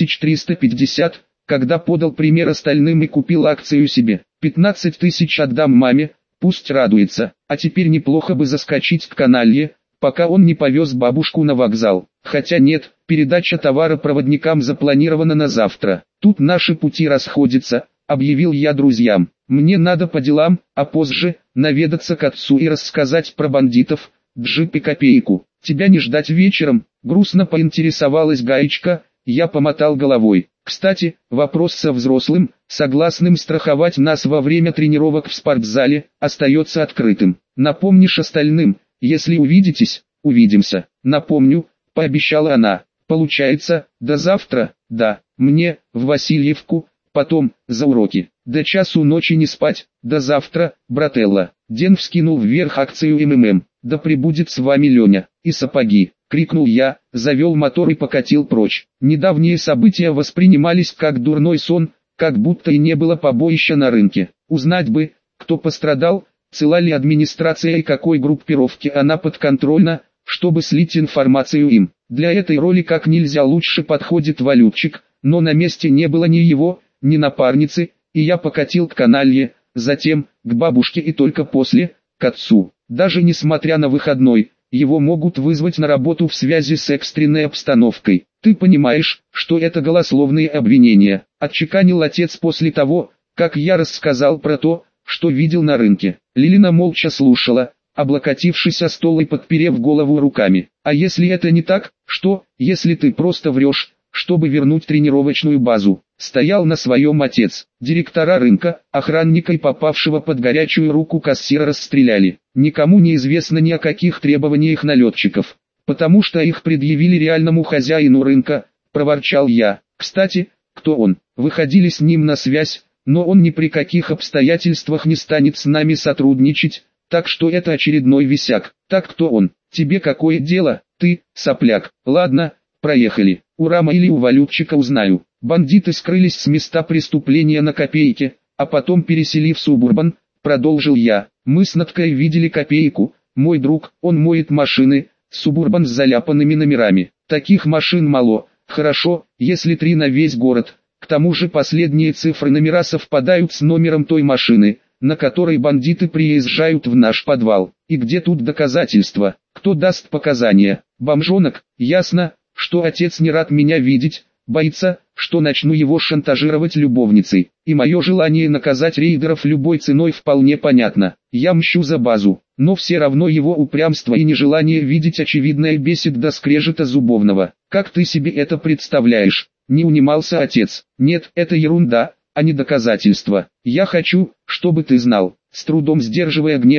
5350, когда подал пример остальным и купил акцию себе. 15 тысяч отдам маме, пусть радуется, а теперь неплохо бы заскочить к каналье, пока он не повез бабушку на вокзал. Хотя нет, передача товара проводникам запланирована на завтра. Тут наши пути расходятся, объявил я друзьям. Мне надо по делам, а позже наведаться к отцу и рассказать про бандитов, джип и копейку. Тебя не ждать вечером? Грустно поинтересовалась Гаечка, я помотал головой. Кстати, вопрос со взрослым, согласным страховать нас во время тренировок в спортзале, остается открытым. Напомнишь остальным? Если увидитесь, увидимся. Напомню, пообещала она. Получается, до завтра? Да, мне, в Васильевку, потом, за уроки. До часу ночи не спать, до завтра, брателла. Ден вскинул вверх акцию МММ. Да пребудет с вами Леня, и сапоги, крикнул я, завел мотор и покатил прочь. Недавние события воспринимались как дурной сон, как будто и не было побоища на рынке. Узнать бы, кто пострадал, цела ли администрация и какой группировке она подконтрольна, чтобы слить информацию им. Для этой роли как нельзя лучше подходит валютчик, но на месте не было ни его, ни напарницы, и я покатил к каналье, затем, к бабушке и только после, к отцу. Даже несмотря на выходной, его могут вызвать на работу в связи с экстренной обстановкой. Ты понимаешь, что это голословные обвинения, отчеканил отец после того, как я рассказал про то, что видел на рынке. Лилина молча слушала, облокотившись о стол и подперев голову руками. А если это не так, что, если ты просто врешь, чтобы вернуть тренировочную базу? Стоял на своем отец. Директора рынка, охранника и попавшего под горячую руку кассира расстреляли. Никому не известно ни о каких требованиях налетчиков, потому что их предъявили реальному хозяину рынка, проворчал я. Кстати, кто он? Выходили с ним на связь, но он ни при каких обстоятельствах не станет с нами сотрудничать, так что это очередной висяк. Так кто он? Тебе какое дело? Ты, сопляк. Ладно, проехали. У Рама или у валютчика узнаю. Бандиты скрылись с места преступления на Копейке, а потом пересели в Субурбан, продолжил я. Мы с Наткой видели Копейку, мой друг, он моет машины, Субурбан с заляпанными номерами. Таких машин мало, хорошо, если 3 на весь город. К тому же последние цифры номера совпадают с номером той машины, на которой бандиты приезжают в наш подвал. И где тут доказательства? Кто даст показания? Бомжонок? Ясно, что отец не рад меня видеть, боится, что начну его шантажировать любовницей. И мое желание наказать рейдеров любой ценой вполне понятно. Я мщу за базу, но все равно его упрямство и нежелание видеть очевидное бесит до скрежета зубовного. Как ты себе это представляешь? Не унимался отец. Нет, это ерунда, а не доказательство. Я хочу, чтобы ты знал, с трудом сдерживая гнев,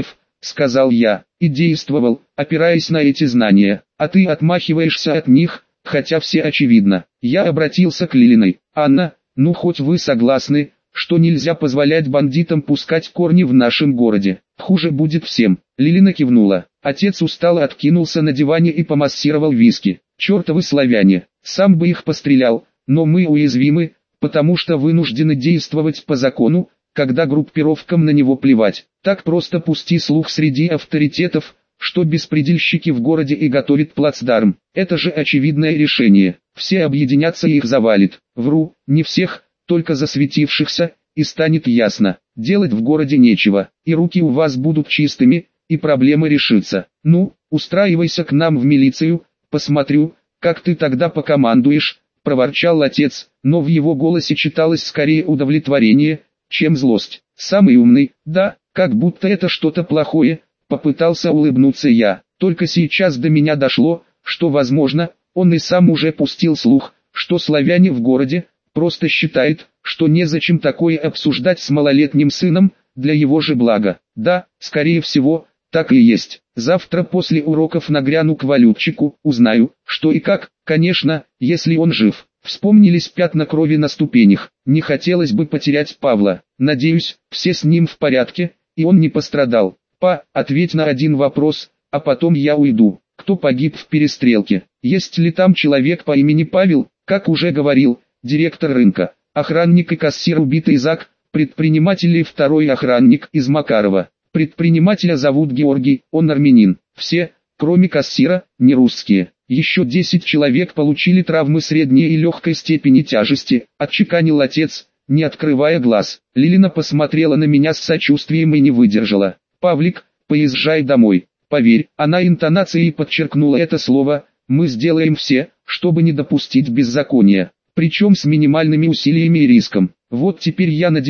сказал я, и действовал, опираясь на эти знания, а ты отмахиваешься от них, хотя все очевидно. Я обратился к Лилиной. Анна, ну хоть вы согласны, что нельзя позволять бандитам пускать корни в нашем городе. Хуже будет всем. Лилина кивнула. Отец устало откинулся на диване и помассировал виски. Чертовы славяне, сам бы их пострелял, но мы уязвимы, потому что вынуждены действовать по закону, когда группировкам на него плевать. Так просто пусти слух среди авторитетов, что беспредельщики в городе и готовят плацдарм. Это же очевидное решение. Все объединятся и их завалит. Вру, не всех, только засветившихся, и станет ясно, делать в городе нечего, и руки у вас будут чистыми, и проблема решится. Ну, устраивайся к нам в милицию, посмотрю, как ты тогда покомандуешь, проворчал отец, но в его голосе читалось скорее удовлетворение, чем злость. Самый умный, да, как будто это что-то плохое, попытался улыбнуться я. Только сейчас до меня дошло, что возможно, он и сам уже пустил слух, что славяне в городе, просто считает, что незачем такое обсуждать с малолетним сыном, для его же блага. Да, скорее всего, так и есть. Завтра после уроков нагряну к валютчику, узнаю, что и как, конечно, если он жив. Вспомнились пятна крови на ступенях. Не хотелось бы потерять Павла. Надеюсь, все с ним в порядке, и он не пострадал. Ответь на один вопрос, а потом я уйду. Кто погиб в перестрелке? Есть ли там человек по имени Павел? Как уже говорил, директор рынка, охранник и кассир убитый Зак, предприниматель и второй охранник из Макарова. Предпринимателя зовут Георгий, он армянин. Все, кроме кассира, не русские. Еще 10 человек получили травмы средней и легкой степени тяжести, отчеканил отец, не открывая глаз. Лилина посмотрела на меня с сочувствием и не выдержала. «Павлик, поезжай домой». Поверь, она интонацией подчеркнула это слово, мы сделаем все, чтобы не допустить беззакония, причем с минимальными усилиями и риском. Вот теперь я на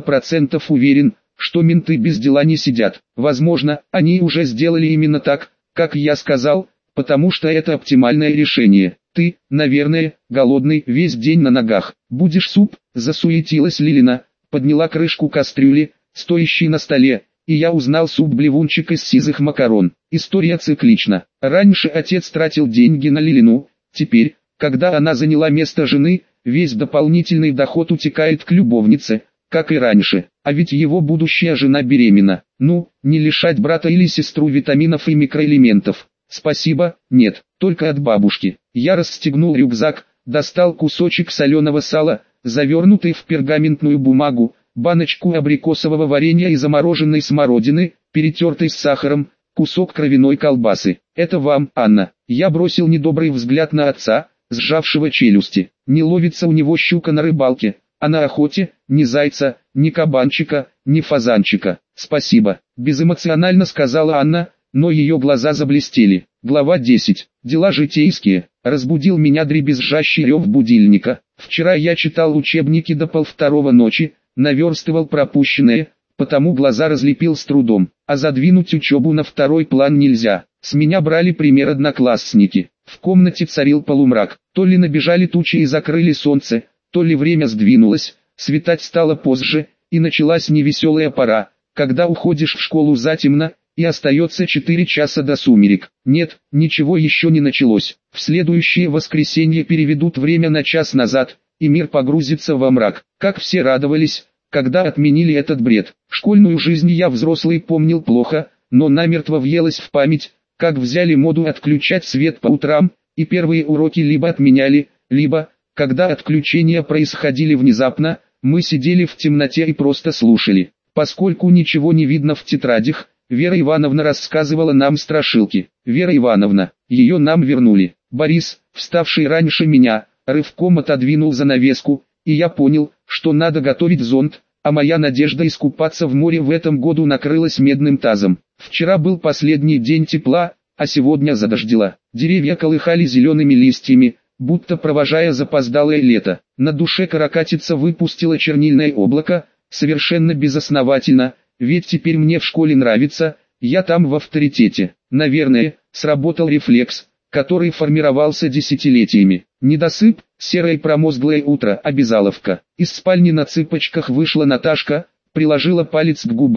90% уверен, что менты без дела не сидят. Возможно, они уже сделали именно так, как я сказал, потому что это оптимальное решение. Ты, наверное, голодный, весь день на ногах. Будешь суп? Засуетилась Лилина, подняла крышку кастрюли, стоящей на столе, и я узнал суп-блевунчик из сизых макарон. История циклична. Раньше отец тратил деньги на Лилину, теперь, когда она заняла место жены, весь дополнительный доход утекает к любовнице, как и раньше. А ведь его будущая жена беременна. Ну, не лишать брата или сестру витаминов и микроэлементов. Спасибо, нет, только от бабушки. Я расстегнул рюкзак, достал кусочек соленого сала, завернутый в пергаментную бумагу, баночку абрикосового варенья и замороженной смородины, перетертой с сахаром, кусок кровяной колбасы. Это вам, Анна. Я бросил недобрый взгляд на отца, сжавшего челюсти. Не ловится у него щука на рыбалке, а на охоте ни зайца, ни кабанчика, ни фазанчика. Спасибо, безэмоционально сказала Анна, но ее глаза заблестели. Глава 10. Дела житейские. Разбудил меня дребезжащий рев будильника. Вчера я читал учебники до 1:30 ночи, наверстывал пропущенное, потому глаза разлепил с трудом. А задвинуть учебу на второй план нельзя. С меня брали пример одноклассники. В комнате царил полумрак. То ли набежали тучи и закрыли солнце, то ли время сдвинулось, светать стало позже, и началась невеселая пора, когда уходишь в школу затемно, и остается 4 часа до сумерек. Нет, ничего еще не началось. В следующее воскресенье переведут время на час назад, и мир погрузится во мрак. Как все радовались, когда отменили этот бред. Школьную жизнь я взрослый помнил плохо, но намертво въелась в память, как взяли моду отключать свет по утрам, и первые уроки либо отменяли, либо, когда отключения происходили внезапно, мы сидели в темноте и просто слушали. Поскольку ничего не видно в тетрадях, Вера Ивановна рассказывала нам страшилки. Вера Ивановна, ее нам вернули. Борис, вставший раньше меня, рывком отодвинул занавеску, и я понял, что надо готовить зонт, а моя надежда искупаться в море в этом году накрылась медным тазом. Вчера был последний день тепла, а сегодня задождило. Деревья колыхали зелеными листьями, будто провожая запоздалое лето. На душе каракатица выпустила чернильное облако, совершенно безосновательно, ведь теперь мне в школе нравится, я там в авторитете. Наверное, сработал рефлекс, который формировался десятилетиями. Недосып, серое промозглое утро, обязаловка. Из спальни на цыпочках вышла Наташка, приложила палец к губам.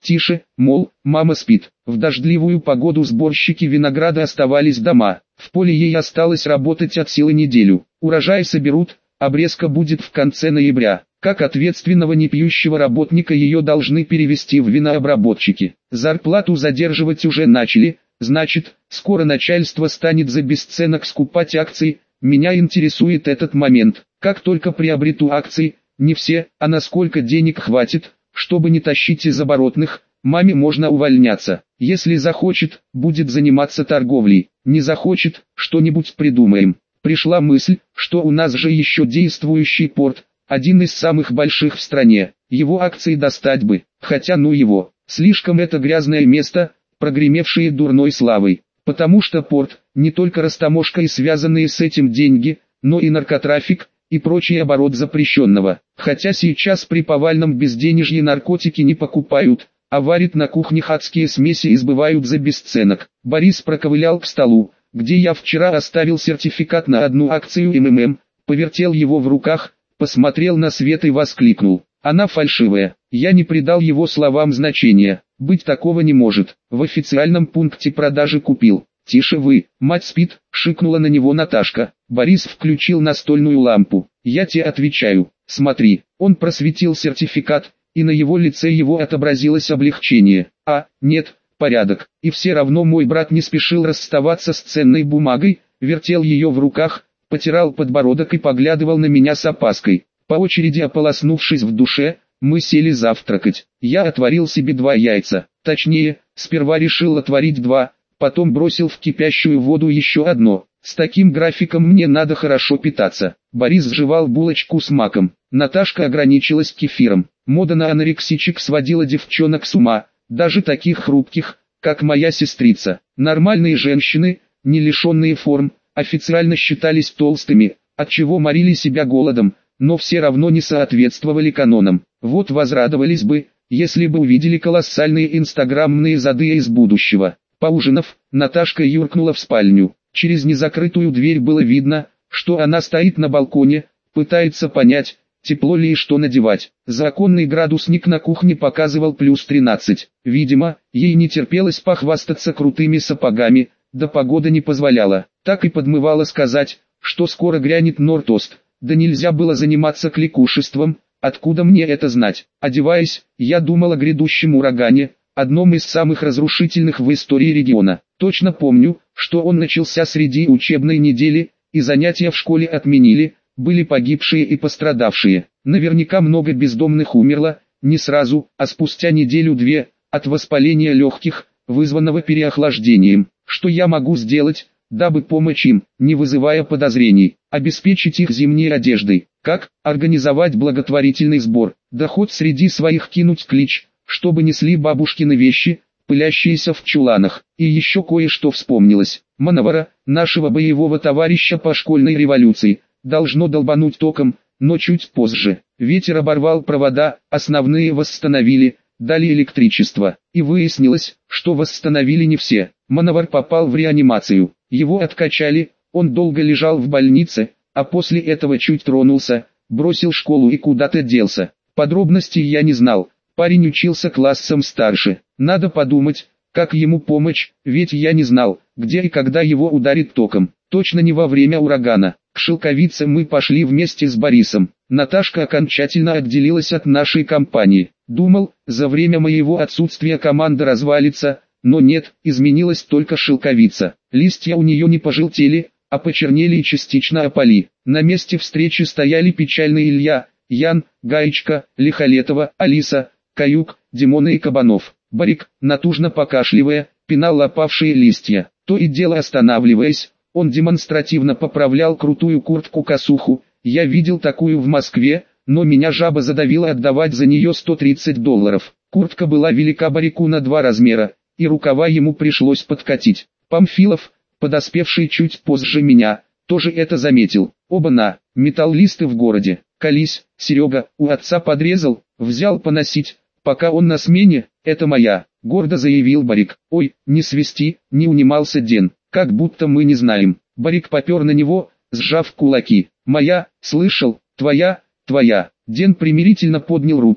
Тише, мол, мама спит. В дождливую погоду сборщики винограда оставались дома. В поле ей осталось работать от силы неделю. Урожай соберут, обрезка будет в конце ноября. Как ответственного непьющего работника ее должны перевести в винообработчики. Зарплату задерживать уже начали, значит, скоро начальство станет за бесценок скупать акции. Меня интересует этот момент. Как только приобрету акции, не все, а насколько денег хватит, чтобы не тащить из оборотных, маме можно увольняться. Если захочет, будет заниматься торговлей. Не захочет, что-нибудь придумаем. Пришла мысль, что у нас же еще действующий порт, один из самых больших в стране. Его акции достать бы, хотя ну его, слишком это грязное место, прогремевшее дурной славой. Потому что порт, не только растаможка и связанные с этим деньги, но и наркотрафик, и прочий оборот запрещенного. Хотя сейчас при повальном безденежье наркотики не покупают, а варят на кухнях адские смеси и сбывают за бесценок. Борис проковылял к столу, где я вчера оставил сертификат на одну акцию МММ, повертел его в руках, посмотрел на свет и воскликнул: «Она фальшивая». Я не придал его словам значения. Быть такого не может. В официальном пункте продажи купил. «Тише вы, мать спит», — шикнула на него Наташка. Борис включил настольную лампу. «Я тебе отвечаю, смотри». Он просветил сертификат, и на его лице его отобразилось облегчение. Нет, порядок. И все равно мой брат не спешил расставаться с ценной бумагой, вертел ее в руках, потирал подбородок и поглядывал на меня с опаской. По очереди ополоснувшись в душе, мы сели завтракать. Я отварил себе 2 яйца. Точнее, сперва решил отварить 2, потом бросил в кипящую воду еще одно. С таким графиком мне надо хорошо питаться. Борис жевал булочку с маком. Наташка ограничилась кефиром. Мода на анорексичек сводила девчонок с ума, даже таких хрупких, как моя сестрица. Нормальные женщины, не лишенные форм, официально считались толстыми, отчего морили себя голодом, но все равно не соответствовали канонам. Вот возрадовались бы, если бы увидели колоссальные инстаграмные зады из будущего. Поужинав, Наташка юркнула в спальню. Через незакрытую дверь было видно, что она стоит на балконе, пытается понять, тепло ли и что надевать. Законный градусник на кухне показывал плюс 13. Видимо, ей не терпелось похвастаться крутыми сапогами, да погода не позволяла. Так и подмывало сказать, что скоро грянет нортост. Да нельзя было заниматься кликушеством, откуда мне это знать? Одеваясь, я думал о грядущем урагане, одном из самых разрушительных в истории региона. Точно помню, что он начался среди учебной недели, и занятия в школе отменили, были погибшие и пострадавшие. Наверняка много бездомных умерло, не сразу, а спустя неделю-две, от воспаления легких, вызванного переохлаждением. Что я могу сделать, дабы помочь им, не вызывая подозрений? Обеспечить их зимней одеждой. Как? Организовать благотворительный сбор. Доход среди своих кинуть клич, чтобы несли бабушкины вещи, пылящиеся в чуланах. И еще кое-что вспомнилось. Мановара, нашего боевого товарища по школьной революции, должно долбануть током, но чуть позже. Ветер оборвал провода, основные восстановили, дали электричество. И выяснилось, что восстановили не все. Мановар попал в реанимацию. Его откачали, он долго лежал в больнице, а после этого чуть тронулся, бросил школу и куда-то делся. Подробностей я не знал. Парень учился классом старше. Надо подумать, как ему помочь, ведь я не знал, где и когда его ударит током. Точно не во время урагана. К Шелковице мы пошли вместе с Борисом. Наташка окончательно отделилась от нашей компании. Думал, за время моего отсутствия команда развалится, но нет, изменилась только Шелковица. Листья у нее не пожелтели, а почернели и частично опали. На месте встречи стояли печальный Илья, Ян, Гаечка, Лихолетова, Алиса, Каюк, Димона и Кабанов. Борик, натужно покашливая, пинал опавшие листья. То и дело останавливаясь, он демонстративно поправлял крутую куртку-косуху. Я видел такую в Москве, но меня жаба задавила отдавать за нее $130. Куртка была велика Борику на 2 размера, и рукава ему пришлось подкатить. Памфилов, подоспевший чуть позже меня, тоже это заметил. Оба-на, металлисты в городе. Колись, Серега, у отца подрезал, взял поносить, пока он на смене, это моя, гордо заявил Борик. Ой, не свисти, не унимался Ден, как будто мы не знаем. Борик попер на него, сжав кулаки. Моя, слышал, твоя, твоя. Ден примирительно поднял руки,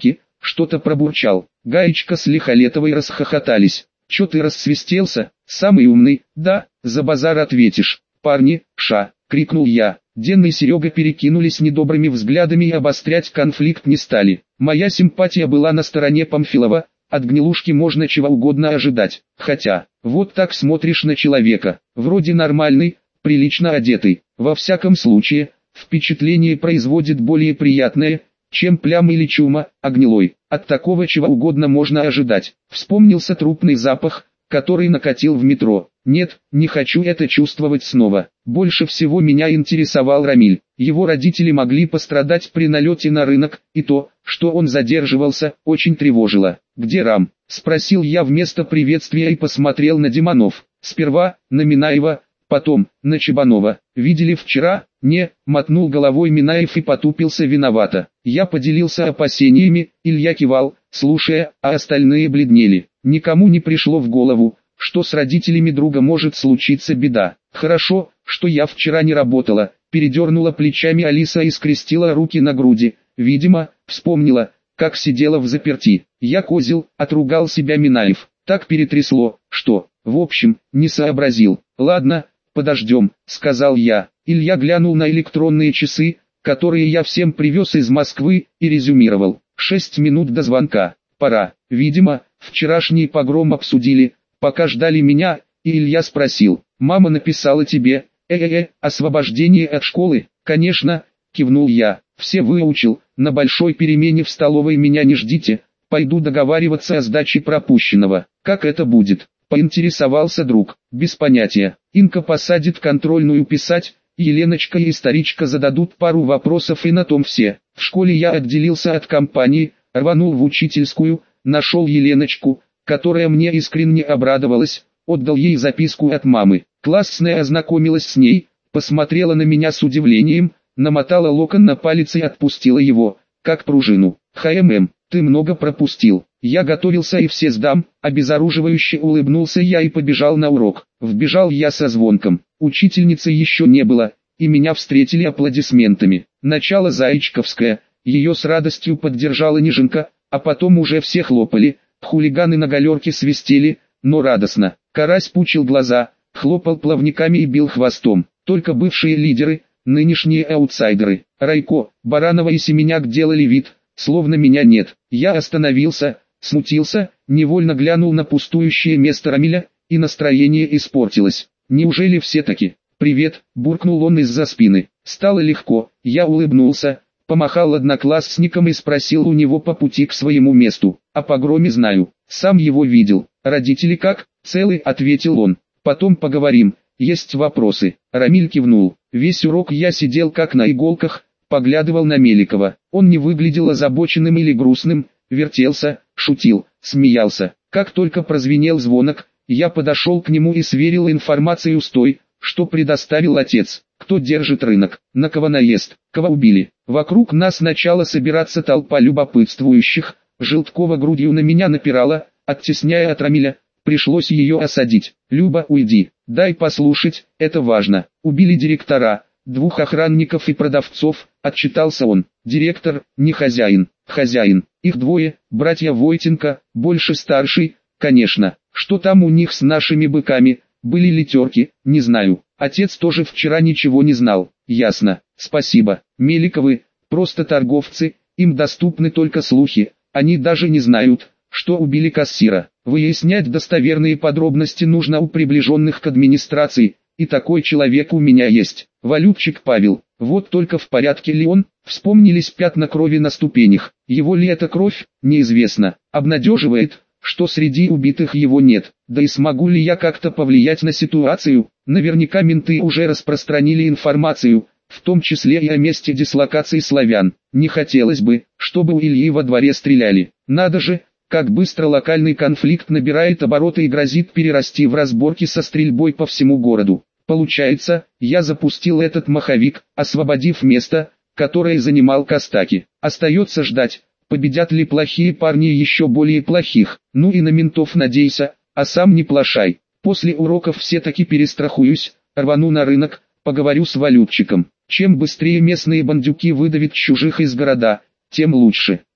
что-то пробурчал. Гаечка с Лихолетовой расхохотались. «Чё ты рассвистелся? Самый умный, да, за базар ответишь. Парни, ша!» — крикнул я. Ден и Серега перекинулись недобрыми взглядами и обострять конфликт не стали. Моя симпатия была на стороне Памфилова, от гнилушки можно чего угодно ожидать. Хотя, вот так смотришь на человека, вроде нормальный, прилично одетый. Во всяком случае, впечатление производит более приятное, чем плям или чума, а гнилой. От такого чего угодно можно ожидать. Вспомнился трупный запах, который накатил в метро. Нет, не хочу это чувствовать снова. Больше всего меня интересовал Рамиль. Его родители могли пострадать при налете на рынок, и то, что он задерживался, очень тревожило. «Где Рам?» – спросил я вместо приветствия и посмотрел на Демонов. Сперва на Минаева, потом на Чебанова. «Видели вчера?» «Не», – мотнул головой Минаев и потупился виновато. Я поделился опасениями, Илья кивал, слушая, а остальные бледнели. Никому не пришло в голову, что с родителями друга может случиться беда. «Хорошо, что я вчера не работала», – передернула плечами Алиса и скрестила руки на груди. Видимо, вспомнила, как сидела взаперти. «Я козел», – отругал себя Минаев. Так перетрясло, что, в общем, не сообразил. «Ладно, подождем», – сказал я. Илья глянул на электронные часы, которые я всем привез из Москвы, и резюмировал. 6 минут до звонка. Пора. Видимо, вчерашний погром обсудили, пока ждали меня, и Илья спросил. «Мама написала тебе, освобождение от школы?» «Конечно», кивнул я. «Все выучил, на большой перемене в столовой меня не ждите, пойду договариваться о сдаче пропущенного». «Как это будет?» поинтересовался друг. «Без понятия. Инка посадит контрольную писать, Еленочка и старичка зададут пару вопросов и на том все». В школе я отделился от компании, рванул в учительскую, нашел Еленочку, которая мне искренне обрадовалась, отдал ей записку от мамы. Классная ознакомилась с ней, посмотрела на меня с удивлением, намотала локон на палец и отпустила его, как пружину. «ХММ, ты много пропустил. Я готовился и все сдам», обезоруживающе улыбнулся я и побежал на урок. Вбежал я со звонком. Учительницы еще не было, и меня встретили аплодисментами. Начало заячковское, ее с радостью поддержала Неженка, а потом уже все хлопали, хулиганы на галерке свистели, но радостно. Карась пучил глаза, хлопал плавниками и бил хвостом. Только бывшие лидеры, нынешние аутсайдеры, Райко, Баранова и Семеняк делали вид, словно меня нет. Я остановился, смутился, невольно глянул на пустующее место Рамиля, и настроение испортилось. Неужели все-таки? «Привет», буркнул он из-за спины. Стало легко, я улыбнулся, помахал одноклассникам и спросил у него по пути к своему месту. «О погроме знаю, сам его видел. Родители как?» «Целый», ответил он. «Потом поговорим, есть вопросы». Рамиль кивнул. Весь урок я сидел как на иголках, поглядывал на Меликова. Он не выглядел озабоченным или грустным, вертелся, шутил, смеялся. Как только прозвенел звонок, я подошел к нему и сверил информацию с той, что предоставил отец. Кто держит рынок, на кого наезд, кого убили. Вокруг нас начала собираться толпа любопытствующих, Желткова грудью на меня напирала, оттесняя от Рамиля. Пришлось ее осадить. «Люба, уйди, дай послушать, это важно. Убили директора, 2 охранников и продавцов», отчитался он. «Директор, не хозяин, хозяин. Их 2, братья Войтенко, больше старший, конечно. Что там у них с нашими быками, были ли терки, не знаю. Отец тоже вчера ничего не знал». «Ясно, спасибо. Меликовы, просто торговцы, им доступны только слухи, они даже не знают, что убили кассира. Выяснять достоверные подробности нужно у приближенных к администрации, и такой человек у меня есть. Валютчик Павел. Вот только в порядке ли он?» Вспомнились пятна крови на ступенях. Его ли это кровь, неизвестно. Обнадеживает, что среди убитых его нет. Да и смогу ли я как-то повлиять на ситуацию? Наверняка менты уже распространили информацию, в том числе и о месте дислокации славян. Не хотелось бы, чтобы у Ильи во дворе стреляли. Надо же, как быстро локальный конфликт набирает обороты и грозит перерасти в разборки со стрельбой по всему городу. Получается, я запустил этот маховик, освободив место, которое занимал Костаки. Остается ждать, победят ли плохие парни еще более плохих. Ну и на ментов надейся, а сам не плашай. После уроков все-таки перестрахуюсь, рвану на рынок, поговорю с валютчиком. Чем быстрее местные бандюки выдавят чужих из города, тем лучше.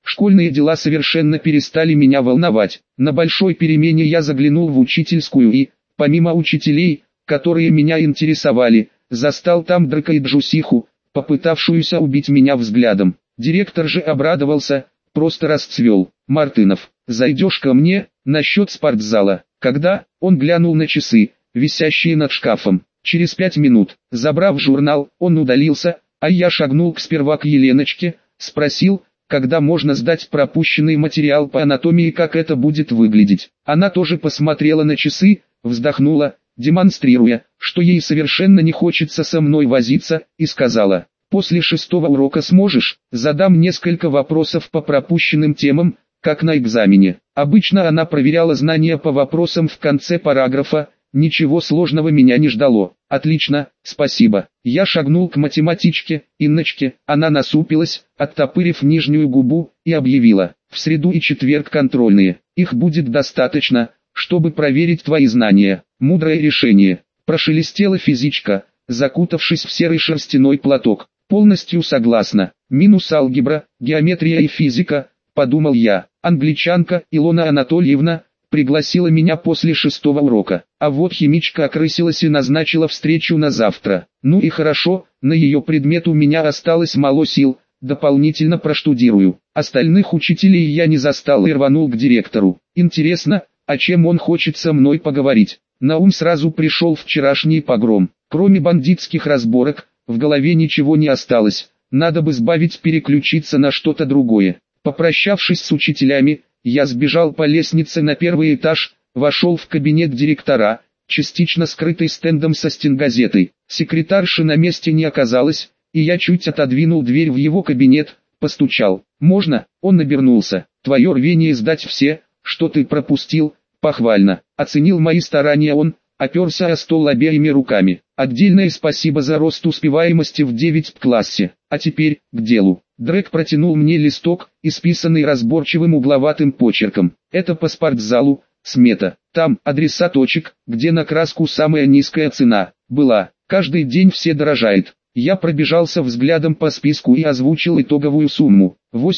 Школьные дела совершенно перестали меня волновать. На большой перемене я заглянул в учительскую и, помимо учителей, которые меня интересовали, застал там Дрека и Джусиху, попытавшуюся убить меня взглядом. Директор же обрадовался, просто расцвел. «Мартынов, зайдешь ко мне, насчет спортзала?» Когда? Он глянул на часы, висящие над шкафом. Через 5 минут, забрав журнал, он удалился, а я шагнул сперва к Еленочке, спросил, когда можно сдать пропущенный материал по анатомии, как это будет выглядеть. Она тоже посмотрела на часы, вздохнула, демонстрируя, что ей совершенно не хочется со мной возиться, и сказала: «После 6-го урока сможешь? Задам несколько вопросов по пропущенным темам, как на экзамене». Обычно она проверяла знания по вопросам в конце параграфа, ничего сложного меня не ждало. «Отлично, спасибо». Я шагнул к математичке, Инночке, она насупилась, оттопырив нижнюю губу, и объявила: «В среду и четверг контрольные, их будет достаточно, чтобы проверить твои знания». «Мудрое решение», прошелестела физичка, закутавшись в серый шерстяной платок. «Полностью согласна. Минус алгебра, геометрия и физика», подумал я. Англичанка Илона Анатольевна пригласила меня после 6-го урока, а вот химичка окрысилась и назначила встречу на завтра. Ну и хорошо, на ее предмет у меня осталось мало сил, дополнительно проштудирую. Остальных учителей я не застал и рванул к директору. Интересно, о чем он хочет со мной поговорить? На ум сразу пришел вчерашний погром. Кроме бандитских разборок, в голове ничего не осталось, надо бы переключиться на что-то другое. Попрощавшись с учителями, я сбежал по лестнице на 1-й этаж, вошел в кабинет директора, частично скрытый стендом со стенгазетой. Секретарши на месте не оказалось, и я чуть отодвинул дверь в его кабинет, постучал. «Можно?» Он обернулся. «Твое рвение сдать все, что ты пропустил, похвально». Оценил мои старания он, оперся о стол обеими руками. «Отдельное спасибо за рост успеваемости в 9 классе. А теперь, к делу». Дрек протянул мне листок, исписанный разборчивым угловатым почерком. «Это по спортзалу, смета. Там адреса точек, где на краску самая низкая цена. Была. Каждый день все дорожает». Я пробежался взглядом по списку и озвучил итоговую сумму.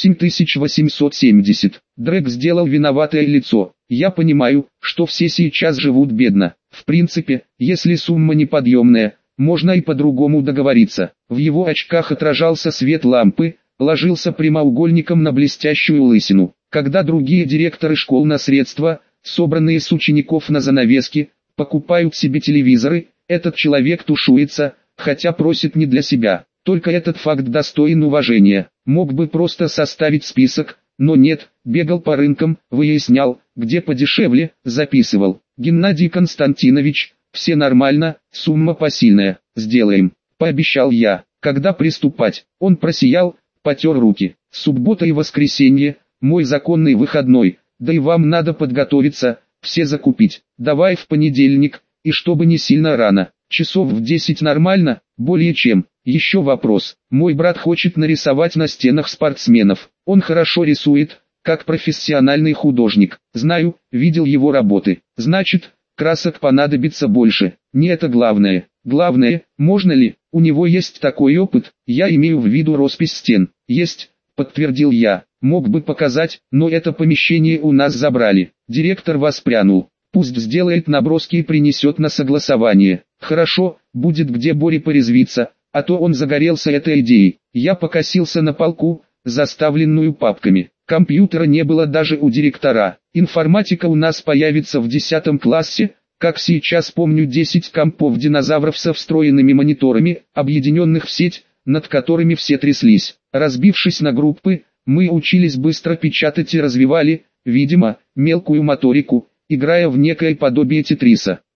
8870. Дрек сделал виноватое лицо. «Я понимаю, что все сейчас живут бедно. В принципе, если сумма неподъемная, можно и по-другому договориться». В его очках отражался свет лампы, ложился прямоугольником на блестящую лысину. Когда другие директоры школ на средства, собранные с учеников на занавески, покупают себе телевизоры, этот человек тушуется, хотя просит не для себя. Только этот факт достоин уважения. Мог бы просто составить список, но нет, бегал по рынкам, выяснял, где подешевле, записывал. «Геннадий Константинович, все нормально, сумма посильная, сделаем», пообещал я. «Когда приступать?» Он просиял, потер руки. «Суббота и воскресенье, мой законный выходной, да и вам надо подготовиться, все закупить. Давай в понедельник, и чтобы не сильно рано. Часов в 10 нормально?» «Более чем». «Еще вопрос. Мой брат хочет нарисовать на стенах спортсменов. Он хорошо рисует, как профессиональный художник. Знаю, видел его работы. Значит, красок понадобится больше. Не это главное. Главное, можно ли? У него есть такой опыт, я имею в виду роспись стен». «Есть», подтвердил я. «Мог бы показать, но это помещение у нас забрали». Директор воспрянул. «Пусть сделает наброски и принесет на согласование». «Хорошо, будет где Боре порезвиться, а то он загорелся этой идеей». Я покосился на полку, заставленную папками. Компьютера не было даже у директора. «Информатика у нас появится в 10 классе, как сейчас помню 10 компов динозавров со встроенными мониторами, объединенных в сеть, над которыми все тряслись. Разбившись на группы, мы учились быстро печатать и развивали, видимо, мелкую моторику, играя в некое подобие тетриса.